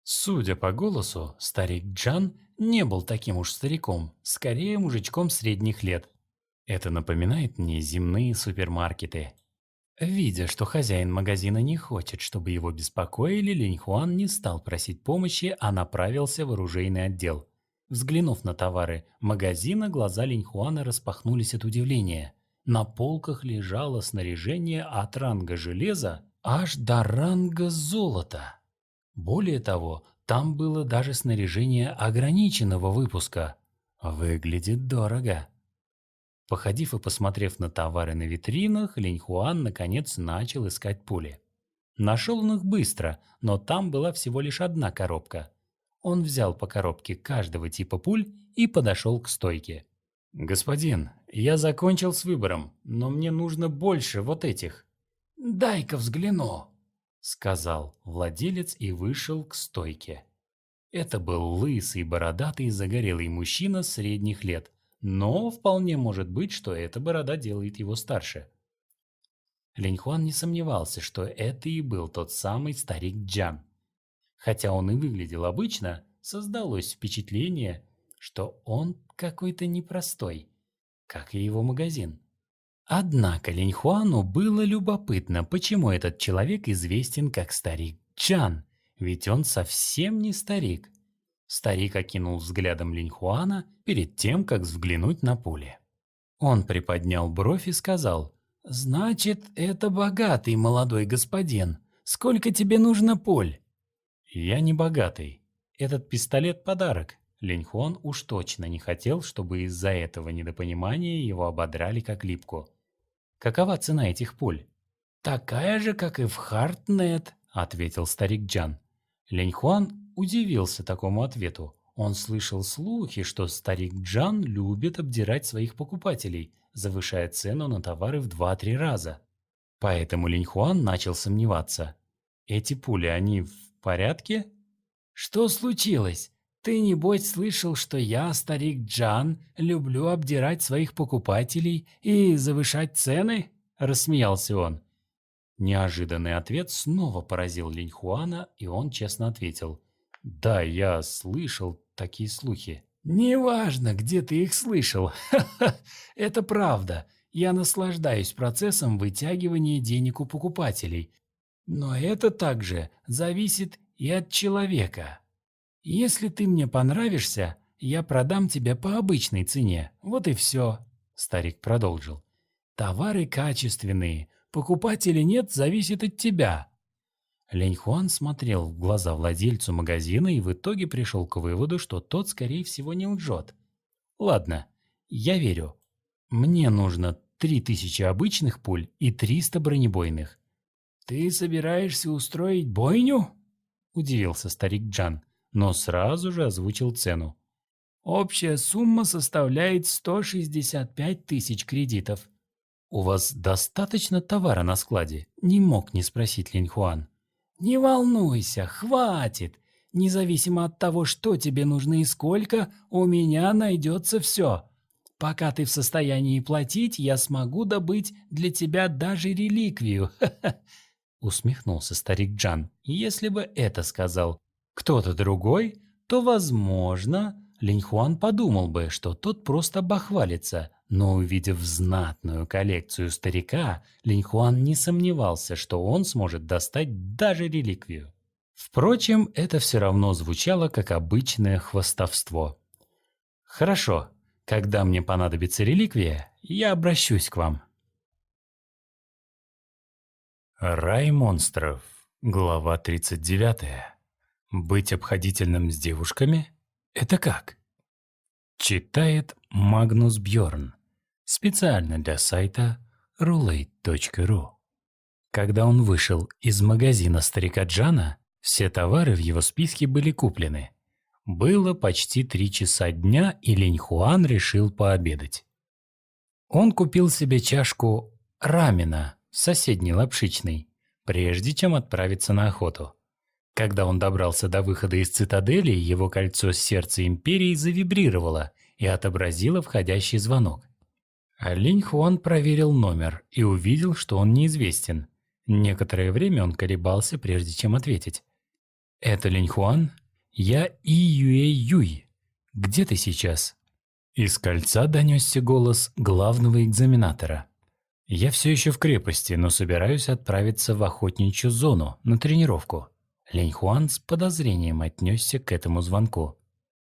Судя по голосу, старик Джан не был таким уж стариком, скорее мужичком средних лет. Это напоминает мне земные супермаркеты. Видя, что хозяин магазина не хочет, чтобы его беспокоили, Линь Хуан не стал просить помощи, а направился в оружейный отдел. Взглянув на товары магазина, глаза Линь Хуана распахнулись от удивления. На полках лежало снаряжение от ранга железа аж до ранга золота. Более того, там было даже снаряжение ограниченного выпуска. Выглядит дорого. Походив и посмотрев на товары на витринах, Линь Хуан наконец начал искать пули. Нашел он их быстро, но там была всего лишь одна коробка. Он взял по коробке каждого типа пуль и подошел к стойке. «Господин, я закончил с выбором, но мне нужно больше вот этих». «Дай-ка взгляну», — сказал владелец и вышел к стойке. Это был лысый, бородатый, загорелый мужчина средних лет, но вполне может быть, что эта борода делает его старше. Линь Хуан не сомневался, что это и был тот самый старик Джан. Хотя он и выглядел обычно, создалось впечатление, что он какой-то непростой, как и его магазин. Однако Линь Хуану было любопытно, почему этот человек известен как старик Джан, ведь он совсем не старик. Старик окинул взглядом Линь Хуана перед тем, как взглянуть на пули. Он приподнял бровь и сказал: «Значит, это богатый молодой господин. Сколько тебе нужно пуль?» «Я не богатый. Этот пистолет – подарок». Линь Хуан уж точно не хотел, чтобы из-за этого недопонимания его ободрали как липку. «Какова цена этих пуль?» «Такая же, как и в Хартнет», – ответил старик Джан. Линь Хуан удивился такому ответу. Он слышал слухи, что старик Джан любит обдирать своих покупателей, завышая цену на товары в два-три раза. Поэтому Линь Хуан начал сомневаться. «Эти пули, они в порядке?» «Что случилось? Ты, небось, слышал, что я, старик Джан, люблю обдирать своих покупателей и завышать цены?» – рассмеялся он. Неожиданный ответ снова поразил Линь Хуана, и он честно ответил: «Да, я слышал такие слухи». «Неважно, где ты их слышал. Ха-ха, это правда. Я наслаждаюсь процессом вытягивания денег у покупателей. Но это также зависит и от человека. Если ты мне понравишься, я продам тебя по обычной цене. Вот и все», – старик продолжил. «Товары качественные, покупателей нет, зависит от тебя». Линь Хуан смотрел в глаза владельцу магазина и в итоге пришел к выводу, что тот, скорее всего, не лжет. «Ладно, я верю. Мне нужно три тысячи обычных пуль и триста бронебойных». «Ты собираешься устроить бойню?» – удивился старик Джан, но сразу же озвучил цену. «Общая сумма составляет сто шестьдесят пять тысяч кредитов». «У вас достаточно товара на складе?» – не мог не спросить Линь Хуан. «Не волнуйся, хватит. Независимо от того, что тебе нужно и сколько, у меня найдется все. Пока ты в состоянии платить, я смогу добыть для тебя даже реликвию». Усмехнулся старик Джан. Если бы это сказал кто-то другой, то, возможно, Линь Хуан подумал бы, что тот просто бахвалится. Но увидев знатную коллекцию старика, Линь Хуан не сомневался, что он сможет достать даже реликвию. Впрочем, это все равно звучало как обычное хвастовство. «Хорошо, когда мне понадобится реликвия, я обращусь к вам». Рай монстров. Глава тридцать девятая. Быть обходительным с девушками – это как? Читает Магнус Бьорн. Специально для сайта рулейт точка ру. Когда он вышел из магазина старика Джана, все товары в его списке были куплены. Было почти три часа дня, и Линь Хуан решил пообедать. Он купил себе чашку рамена в соседней лапшичной, прежде чем отправиться на охоту. Когда он добрался до выхода из цитадели, его кольцо сердца империи завибрировало и отобразило входящий звонок. А Линь Хуан проверил номер и увидел, что он неизвестен. Некоторое время он колебался, прежде чем ответить. «Это Линьхуан? Я И Юэй Юй. Где ты сейчас?» Из кольца донесся голос главного экзаменатора. «Я все еще в крепости, но собираюсь отправиться в охотничью зону на тренировку». Линьхуан с подозрением отнесся к этому звонку.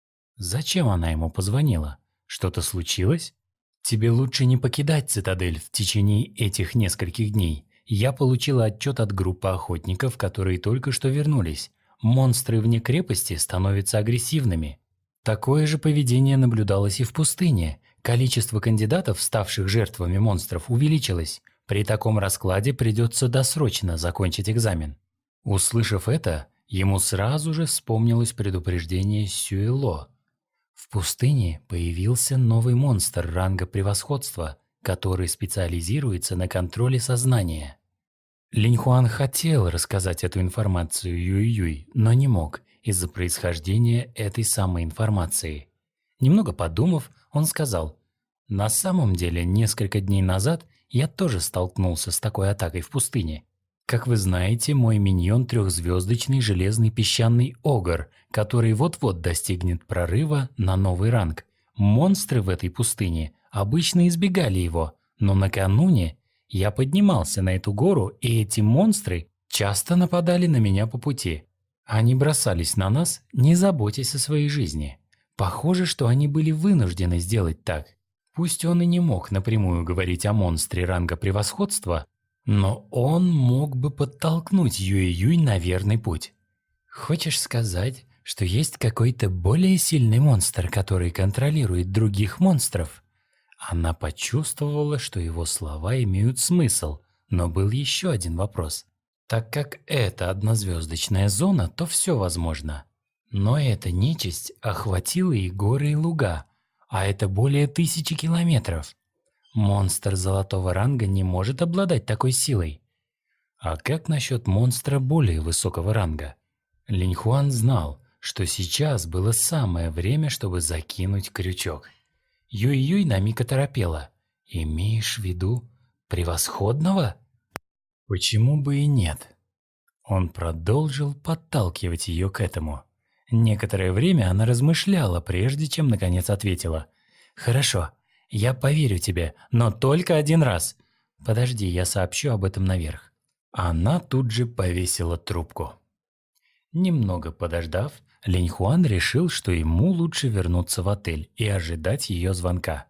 Зачем она ему позвонила? Что-то случилось? «Тебе лучше не покидать цитадель в течение этих нескольких дней. Я получила отчет от группы охотников, которые только что вернулись. Монстры вне крепости становятся агрессивными. Такое же поведение наблюдалось и в пустыне. Количество кандидатов, ставших жертвами монстров, увеличилось. При таком раскладе придется досрочно закончить экзамен». Услышав это, ему сразу же вспомнилось предупреждение Сюэло. В пустыне появился новый монстр ранга превосходства, который специализируется на контроле сознания. Линьхуан хотел рассказать эту информацию Юй-Юй, но не мог из-за происхождения этой самой информации. Немного подумав, он сказал: «На самом деле, несколько дней назад я тоже столкнулся с такой атакой в пустыне. Как вы знаете, мой миньон – трехзвездочный железный песчаный огр, который вот-вот достигнет прорыва на новый ранг. Монстры в этой пустыне обычно избегали его, но накануне я поднимался на эту гору, и эти монстры часто нападали на меня по пути. Они бросались на нас, не заботясь о своей жизни. Похоже, что они были вынуждены сделать так. Пусть он и не мог напрямую говорить о монстре ранга превосходства, но он мог бы подтолкнуть Юэ-Юй на верный путь. Хочешь сказать, что есть какой-то более сильный монстр, который контролирует других монстров?» Она почувствовала, что его слова имеют смысл, но был еще один вопрос. Так как это однозвездочная зона, то все возможно. Но эта нечисть охватила и горы, и луга, а это более тысячи километров. Монстр золотого ранга не может обладать такой силой. А как насчет монстра более высокого ранга? Линьхуан знал, что сейчас было самое время, чтобы закинуть крючок. Юй-Юй на миг оторопела. «Имеешь в виду превосходного?» «Почему бы и нет?» Он продолжил подталкивать ее к этому. Некоторое время она размышляла, прежде чем наконец ответила. «Хорошо. Я поверю тебе, но только один раз. Подожди, я сообщу об этом наверх». Она тут же повесила трубку. Немного подождав, Линьхуан решил, что ему лучше вернуться в отель и ожидать ее звонка.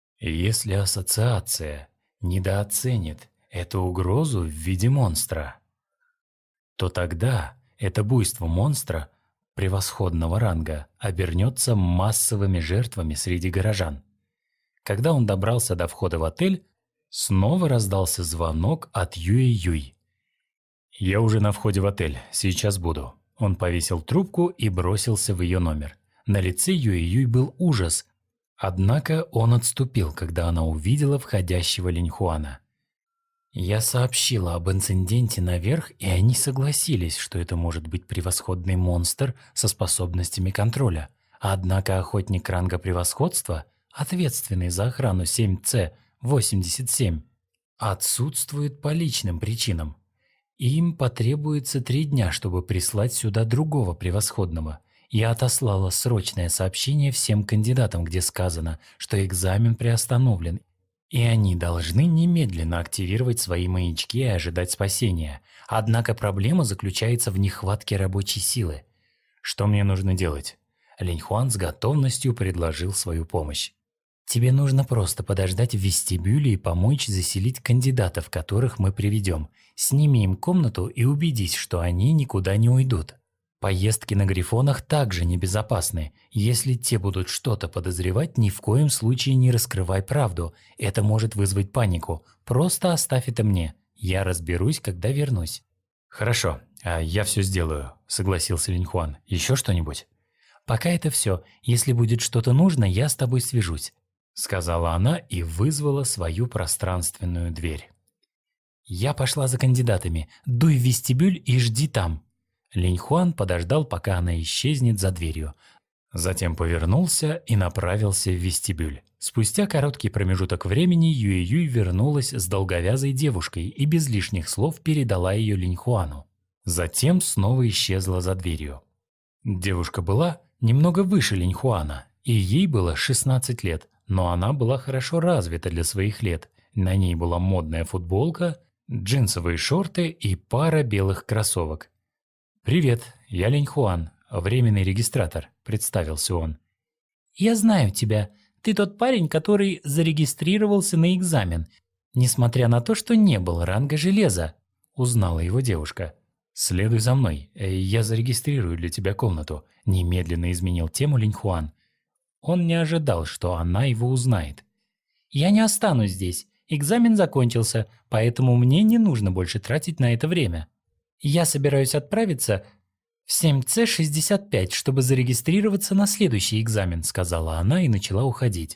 Если ассоциация недооценит эту угрозу в виде монстра, то тогда это буйство монстра превосходного ранга обернется массовыми жертвами среди горожан. Когда он добрался до входа в отель, снова раздался звонок от Юэ-Юй. «Я уже на входе в отель, сейчас буду». Он повесил трубку и бросился в ее номер. На лице Юэ-Юй был ужас, однако он отступил, когда она увидела входящего Линьхуана. «Я сообщила об инциденте наверх, и они согласились, что это может быть превосходный монстр со способностями контроля. Однако охотник ранга превосходства, ответственный за охрану семь С восемьдесят семь, отсутствует по личным причинам. Им потребуется три дня, чтобы прислать сюда другого превосходного. Я отослала срочное сообщение всем кандидатам, где сказано, что экзамен приостановлен, и они должны немедленно активировать свои маячки и ожидать спасения. Однако проблема заключается в нехватке рабочей силы. Что мне нужно делать?» Линьхуан с готовностью предложил свою помощь. «Тебе нужно просто подождать в вестибюле и помочь заселить кандидатов, которых мы приведем. Сними им комнату и убедись, что они никуда не уйдут. Поездки на грифонах также небезопасны. Если те будут что-то подозревать, ни в коем случае не раскрывай правду. Это может вызвать панику. Просто оставь это мне. Я разберусь, когда вернусь». «Хорошо, а я все сделаю», — согласился Линьхуан. «Еще что-нибудь?» «Пока это все. Если будет что-то нужно, я с тобой свяжусь», — сказала она и вызвала свою пространственную дверь. «Я пошла за кандидатами. Дуй в вестибюль и жди там». Линьхуан подождал, пока она исчезнет за дверью. Затем повернулся и направился в вестибюль. Спустя короткий промежуток времени Юэ-Юй вернулась с долговязой девушкой и без лишних слов передала ее Линьхуану. Затем снова исчезла за дверью. Девушка была немного выше Линьхуана, и ей было шестнадцать лет, но она была хорошо развита для своих лет. На ней была модная футболка, джинсовые шорты и пара белых кроссовок. «Привет, я Линьхуан, временный регистратор», – представился он. «Я знаю тебя. Ты тот парень, который зарегистрировался на экзамен, несмотря на то, что не был ранга железа», – узнала его девушка. «Следуй за мной, я зарегистрирую для тебя комнату», – немедленно изменил тему Линьхуан. Он не ожидал, что она его узнает. «Я не останусь здесь. Экзамен закончился, поэтому мне не нужно больше тратить на это время. Я собираюсь отправиться в семь цэ шестьдесят пять, чтобы зарегистрироваться на следующий экзамен», – сказала она и начала уходить.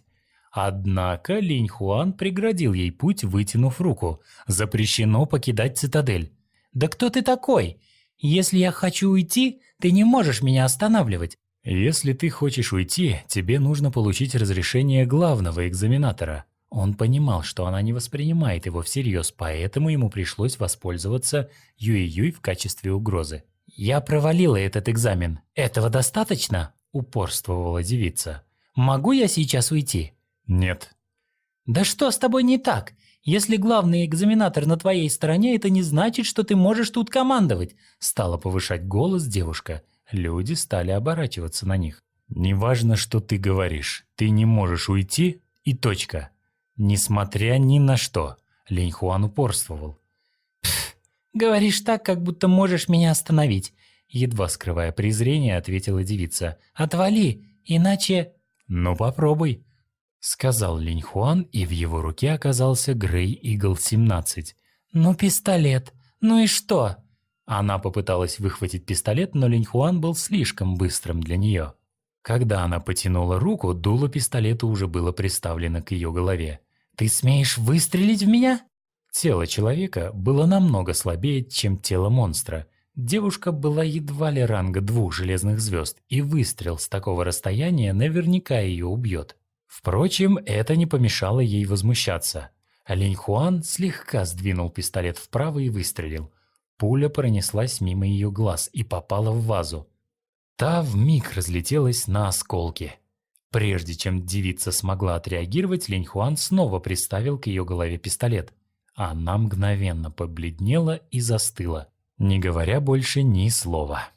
Однако Линьхуан преградил ей путь, вытянув руку. «Запрещено покидать цитадель». «Да кто ты такой? Если я хочу уйти, ты не можешь меня останавливать». «Если ты хочешь уйти, тебе нужно получить разрешение главного экзаменатора». Он понимал, что она не воспринимает его всерьез, поэтому ему пришлось воспользоваться Юй-Юй в качестве угрозы. «Я провалила этот экзамен. Этого достаточно?» – упорствовала девица. «Могу я сейчас уйти?» «Нет». «Да что с тобой не так? Если главный экзаменатор на твоей стороне, это не значит, что ты можешь тут командовать», – стала повышать голос девушка. Люди стали оборачиваться на них. «Неважно, что ты говоришь, ты не можешь уйти и точка. Несмотря ни на что», – Линьхуан упорствовал. «Пф, говоришь так, как будто можешь меня остановить», – едва скрывая презрение, ответила девица. «Отвали, иначе…» «Ну попробуй», – сказал Линьхуан, и в его руке оказался Грей Игл семнадцать. «Ну пистолет, ну и что?» Она попыталась выхватить пистолет, но Линьхуан был слишком быстрым для нее. Когда она потянула руку, дуло пистолета уже было приставлено к ее голове. «Ты смеешь выстрелить в меня?» Тело человека было намного слабее, чем тело монстра. Девушка была едва ли ранга двух железных звезд, и выстрел с такого расстояния наверняка ее убьет. Впрочем, это не помешало ей возмущаться. Линьхуан слегка сдвинул пистолет вправо и выстрелил. Пуля пронеслась мимо ее глаз и попала в вазу. Та вмиг разлетелась на осколки. Прежде чем девица смогла отреагировать, Линьхуан снова приставил к ее голове пистолет. Она мгновенно побледнела и застыла, не говоря больше ни слова.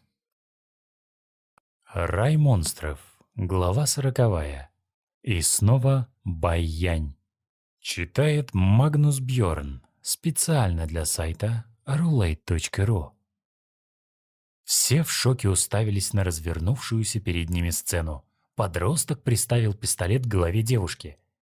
Рай монстров. Глава сороковая. И снова Байянь. Читает Магнус Бьорн. Специально для сайта рулейт точка ру. Все в шоке уставились на развернувшуюся перед ними сцену. Подросток приставил пистолет к голове девушки.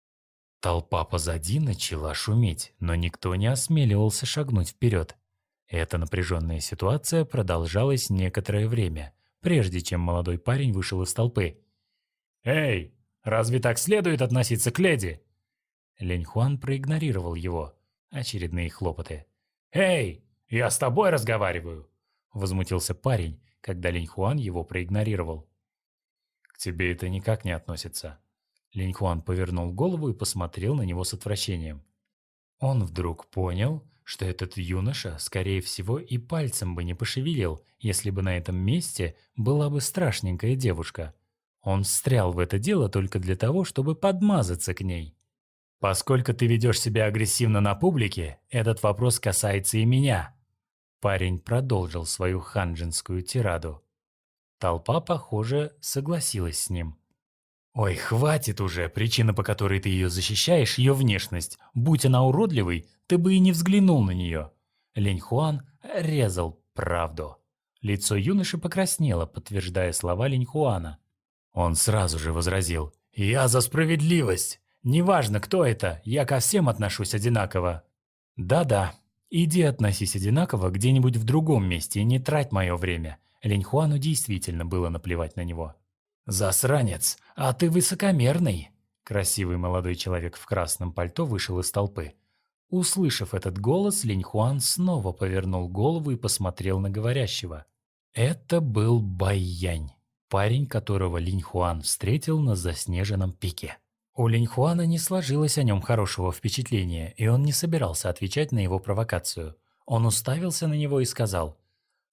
Толпа позади начала шуметь, но никто не осмеливался шагнуть вперед. Эта напряженная ситуация продолжалась некоторое время, прежде чем молодой парень вышел из толпы. «Эй, разве так следует относиться к леди?» Линьхуан проигнорировал его. Очередные хлопоты. «Эй, я с тобой разговариваю!» Возмутился парень, когда Линьхуан его проигнорировал. «К тебе это никак не относится». Линьхуан повернул голову и посмотрел на него с отвращением. Он вдруг понял, что этот юноша, скорее всего, и пальцем бы не пошевелил, если бы на этом месте была бы страшненькая девушка. Он встрял в это дело только для того, чтобы подмазаться к ней. «Поскольку ты ведешь себя агрессивно на публике, этот вопрос касается и меня». Парень продолжил свою ханжинскую тираду. Толпа, похоже, согласилась с ним. «Ой, хватит уже, причина, по которой ты ее защищаешь, ее внешность. Будь она уродливой, ты бы и не взглянул на нее». Линьхуан резал правду. Лицо юноши покраснело, подтверждая слова Линьхуана. Он сразу же возразил: «Я за справедливость. Неважно, кто это, я ко всем отношусь одинаково». «Да-да, иди относись одинаково где-нибудь в другом месте и не трать мое время». Линьхуану действительно было наплевать на него. «Засранец, а ты высокомерный!» Красивый молодой человек в красном пальто вышел из толпы. Услышав этот голос, Линьхуан снова повернул голову и посмотрел на говорящего. Это был Байянь, парень, которого Линьхуан встретил на заснеженном пике. У Линьхуана не сложилось о нем хорошего впечатления, и он не собирался отвечать на его провокацию. Он уставился на него и сказал: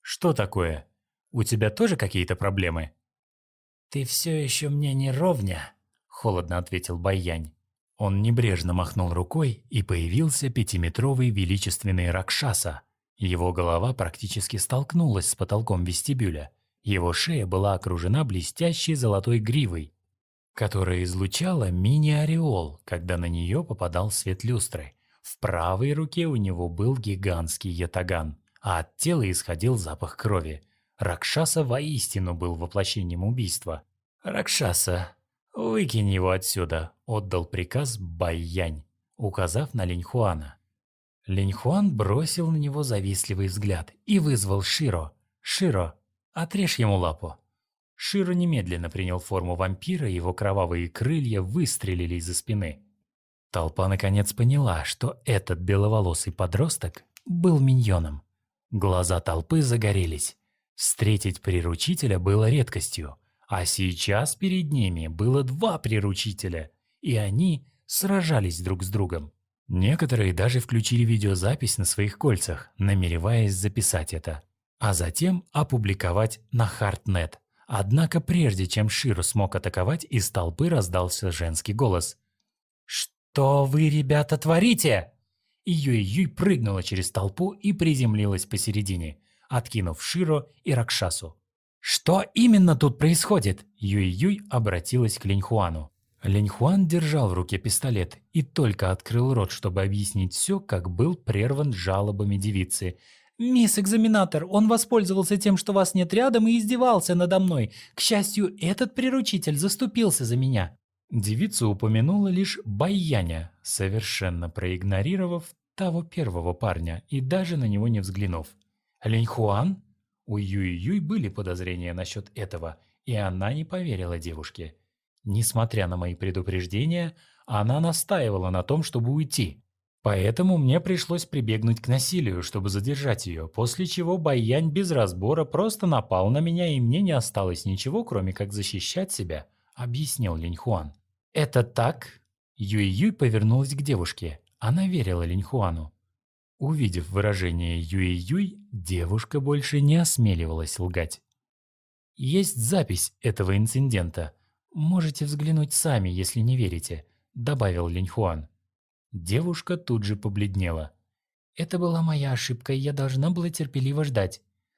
«Что такое? У тебя тоже какие-то проблемы?» «Ты все еще мне не ровня», – холодно ответил Байянь. Он небрежно махнул рукой, и появился пятиметровый величественный Ракшаса. Его голова практически столкнулась с потолком вестибюля. Его шея была окружена блестящей золотой гривой, которая излучала мини-ореол, когда на нее попадал свет люстры. В правой руке у него был гигантский ятаган, а от тела исходил запах крови. Ракшаса воистину был воплощением убийства. «Ракшаса, выкинь его отсюда», – отдал приказ Байянь, указав на Линьхуана. Линьхуан бросил на него завистливый взгляд и вызвал Широ. «Широ, отрежь ему лапу». Широ немедленно принял форму вампира, и его кровавые крылья выстрелили из-за спины. Толпа наконец поняла, что этот беловолосый подросток был миньоном. Глаза толпы загорелись. Встретить приручителя было редкостью, а сейчас перед ними было два приручителя, и они сражались друг с другом. Некоторые даже включили видеозапись на своих кольцах, намереваясь записать это, а затем опубликовать на Хартнет. Однако прежде чем Широ смог атаковать, из толпы раздался женский голос. «Что вы, ребята, творите?» Юй-Юй прыгнула через толпу и приземлилась посередине, откинув Широ и Ракшасу. «Что именно тут происходит?» Юй-Юй обратилась к Линьхуану. Линьхуан держал в руке пистолет и только открыл рот, чтобы объяснить все, как был прерван жалобами девицы. «Мисс Экзаменатор, он воспользовался тем, что вас нет рядом, и издевался надо мной. К счастью, этот приручитель заступился за меня». Девица упомянула лишь Байяня, совершенно проигнорировав того первого парня и даже на него не взглянув. «Линьхуан?» У Юй-Юй были подозрения насчет этого, и она не поверила девушке. Несмотря на мои предупреждения, она настаивала на том, чтобы уйти. Поэтому мне пришлось прибегнуть к насилию, чтобы задержать ее, после чего Байянь без разбора просто напал на меня, и мне не осталось ничего, кроме как защищать себя, объяснил Линьхуан. «Это так?» Юй-Юй повернулась к девушке. Она верила Линьхуану. Увидев выражение Юй-Юй, девушка больше не осмеливалась лгать. «Есть запись этого инцидента. Можете взглянуть сами, если не верите», – добавил Линьхуан. Девушка тут же побледнела. «Это была моя ошибка, и я должна была терпеливо ждать».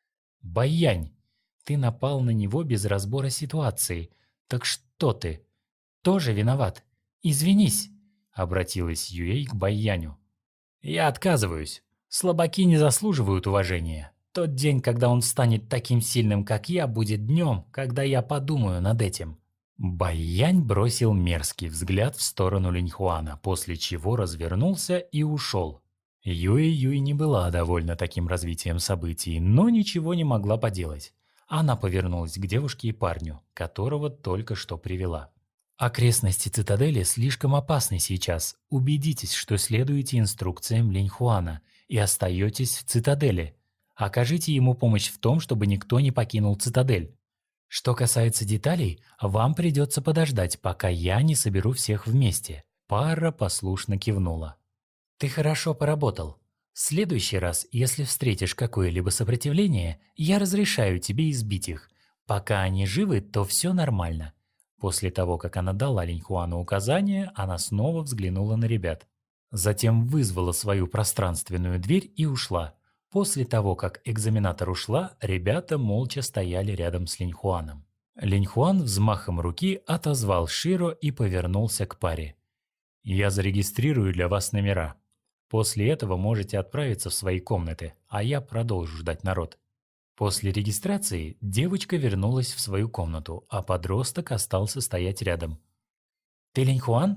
«Байянь, ты напал на него без разбора ситуации. Так что ты? Тоже виноват? Извинись», – обратилась Юэй к Байяню. «Я отказываюсь. Слабаки не заслуживают уважения. Тот день, когда он станет таким сильным, как я, будет днем, когда я подумаю над этим». Байянь бросил мерзкий взгляд в сторону Линьхуана, после чего развернулся и ушел. Юй-Юй не была довольна таким развитием событий, но ничего не могла поделать. Она повернулась к девушке и парню, которого только что привела. «Окрестности цитадели слишком опасны сейчас. Убедитесь, что следуете инструкциям Линьхуана и остаетесь в цитадели. Окажите ему помощь в том, чтобы никто не покинул цитадель. Что касается деталей, вам придется подождать, пока я не соберу всех вместе». Пара послушно кивнула. «Ты хорошо поработал. В следующий раз, если встретишь какое-либо сопротивление, я разрешаю тебе избить их. Пока они живы, то все нормально». После того, как она дала Линьхуану указания, она снова взглянула на ребят. Затем вызвала свою пространственную дверь и ушла. После того, как экзаменатор ушла, ребята молча стояли рядом с Линьхуаном. Линьхуан взмахом руки отозвал Широ и повернулся к паре. «Я зарегистрирую для вас номера. После этого можете отправиться в свои комнаты, а я продолжу ждать народ». После регистрации девочка вернулась в свою комнату, а подросток остался стоять рядом. «Ты Линьхуан?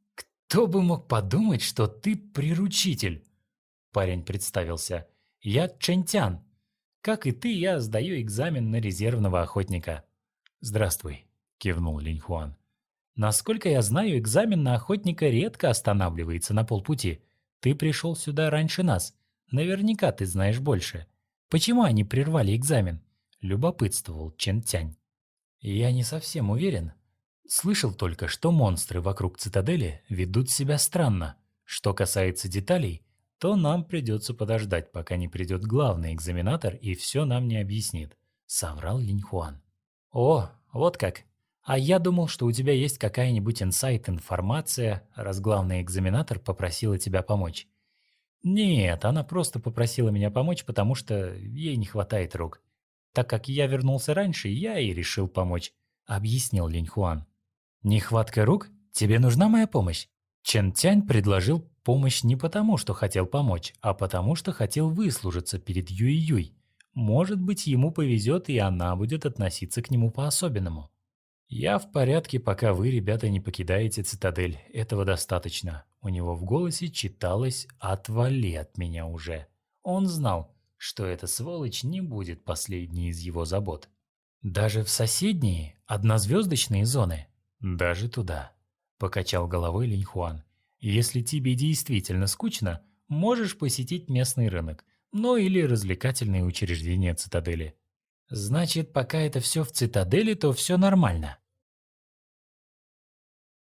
Кто бы мог подумать, что ты приручитель?» Парень представился. «Я Чэньтян. Как и ты, я сдаю экзамен на резервного охотника». «Здравствуй», – кивнул Линьхуан. «Насколько я знаю, экзамен на охотника редко останавливается на полпути. Ты пришел сюда раньше нас. Наверняка ты знаешь больше. Почему они прервали экзамен?» – любопытствовал Чэн Тянь. «Я не совсем уверен. Слышал только, что монстры вокруг цитадели ведут себя странно. Что касается деталей, то нам придется подождать, пока не придет главный экзаменатор и все нам не объяснит», — соврал Линьхуан. «О, вот как. А я думал, что у тебя есть какая-нибудь инсайт-информация, раз главный экзаменатор попросила тебя помочь». «Нет, она просто попросила меня помочь, потому что ей не хватает рук. Так как я вернулся раньше, я и решил помочь», — объяснил Линьхуан. «Нехватка рук? Тебе нужна моя помощь?» Чен Тянь предложил помощь не потому, что хотел помочь, а потому, что хотел выслужиться перед Юй-Юй. Может быть, ему повезет, и она будет относиться к нему по-особенному. «Я в порядке, пока вы, ребята, не покидаете цитадель. Этого достаточно». У него в голосе читалось «отвали от меня уже». Он знал, что эта сволочь не будет последней из его забот. «Даже в соседние, однозвездочные зоны?» «Даже туда», — покачал головой Линьхуан. «Если тебе действительно скучно, можешь посетить местный рынок, ну или развлекательные учреждения цитадели». «Значит, пока это все в цитадели, то все нормально».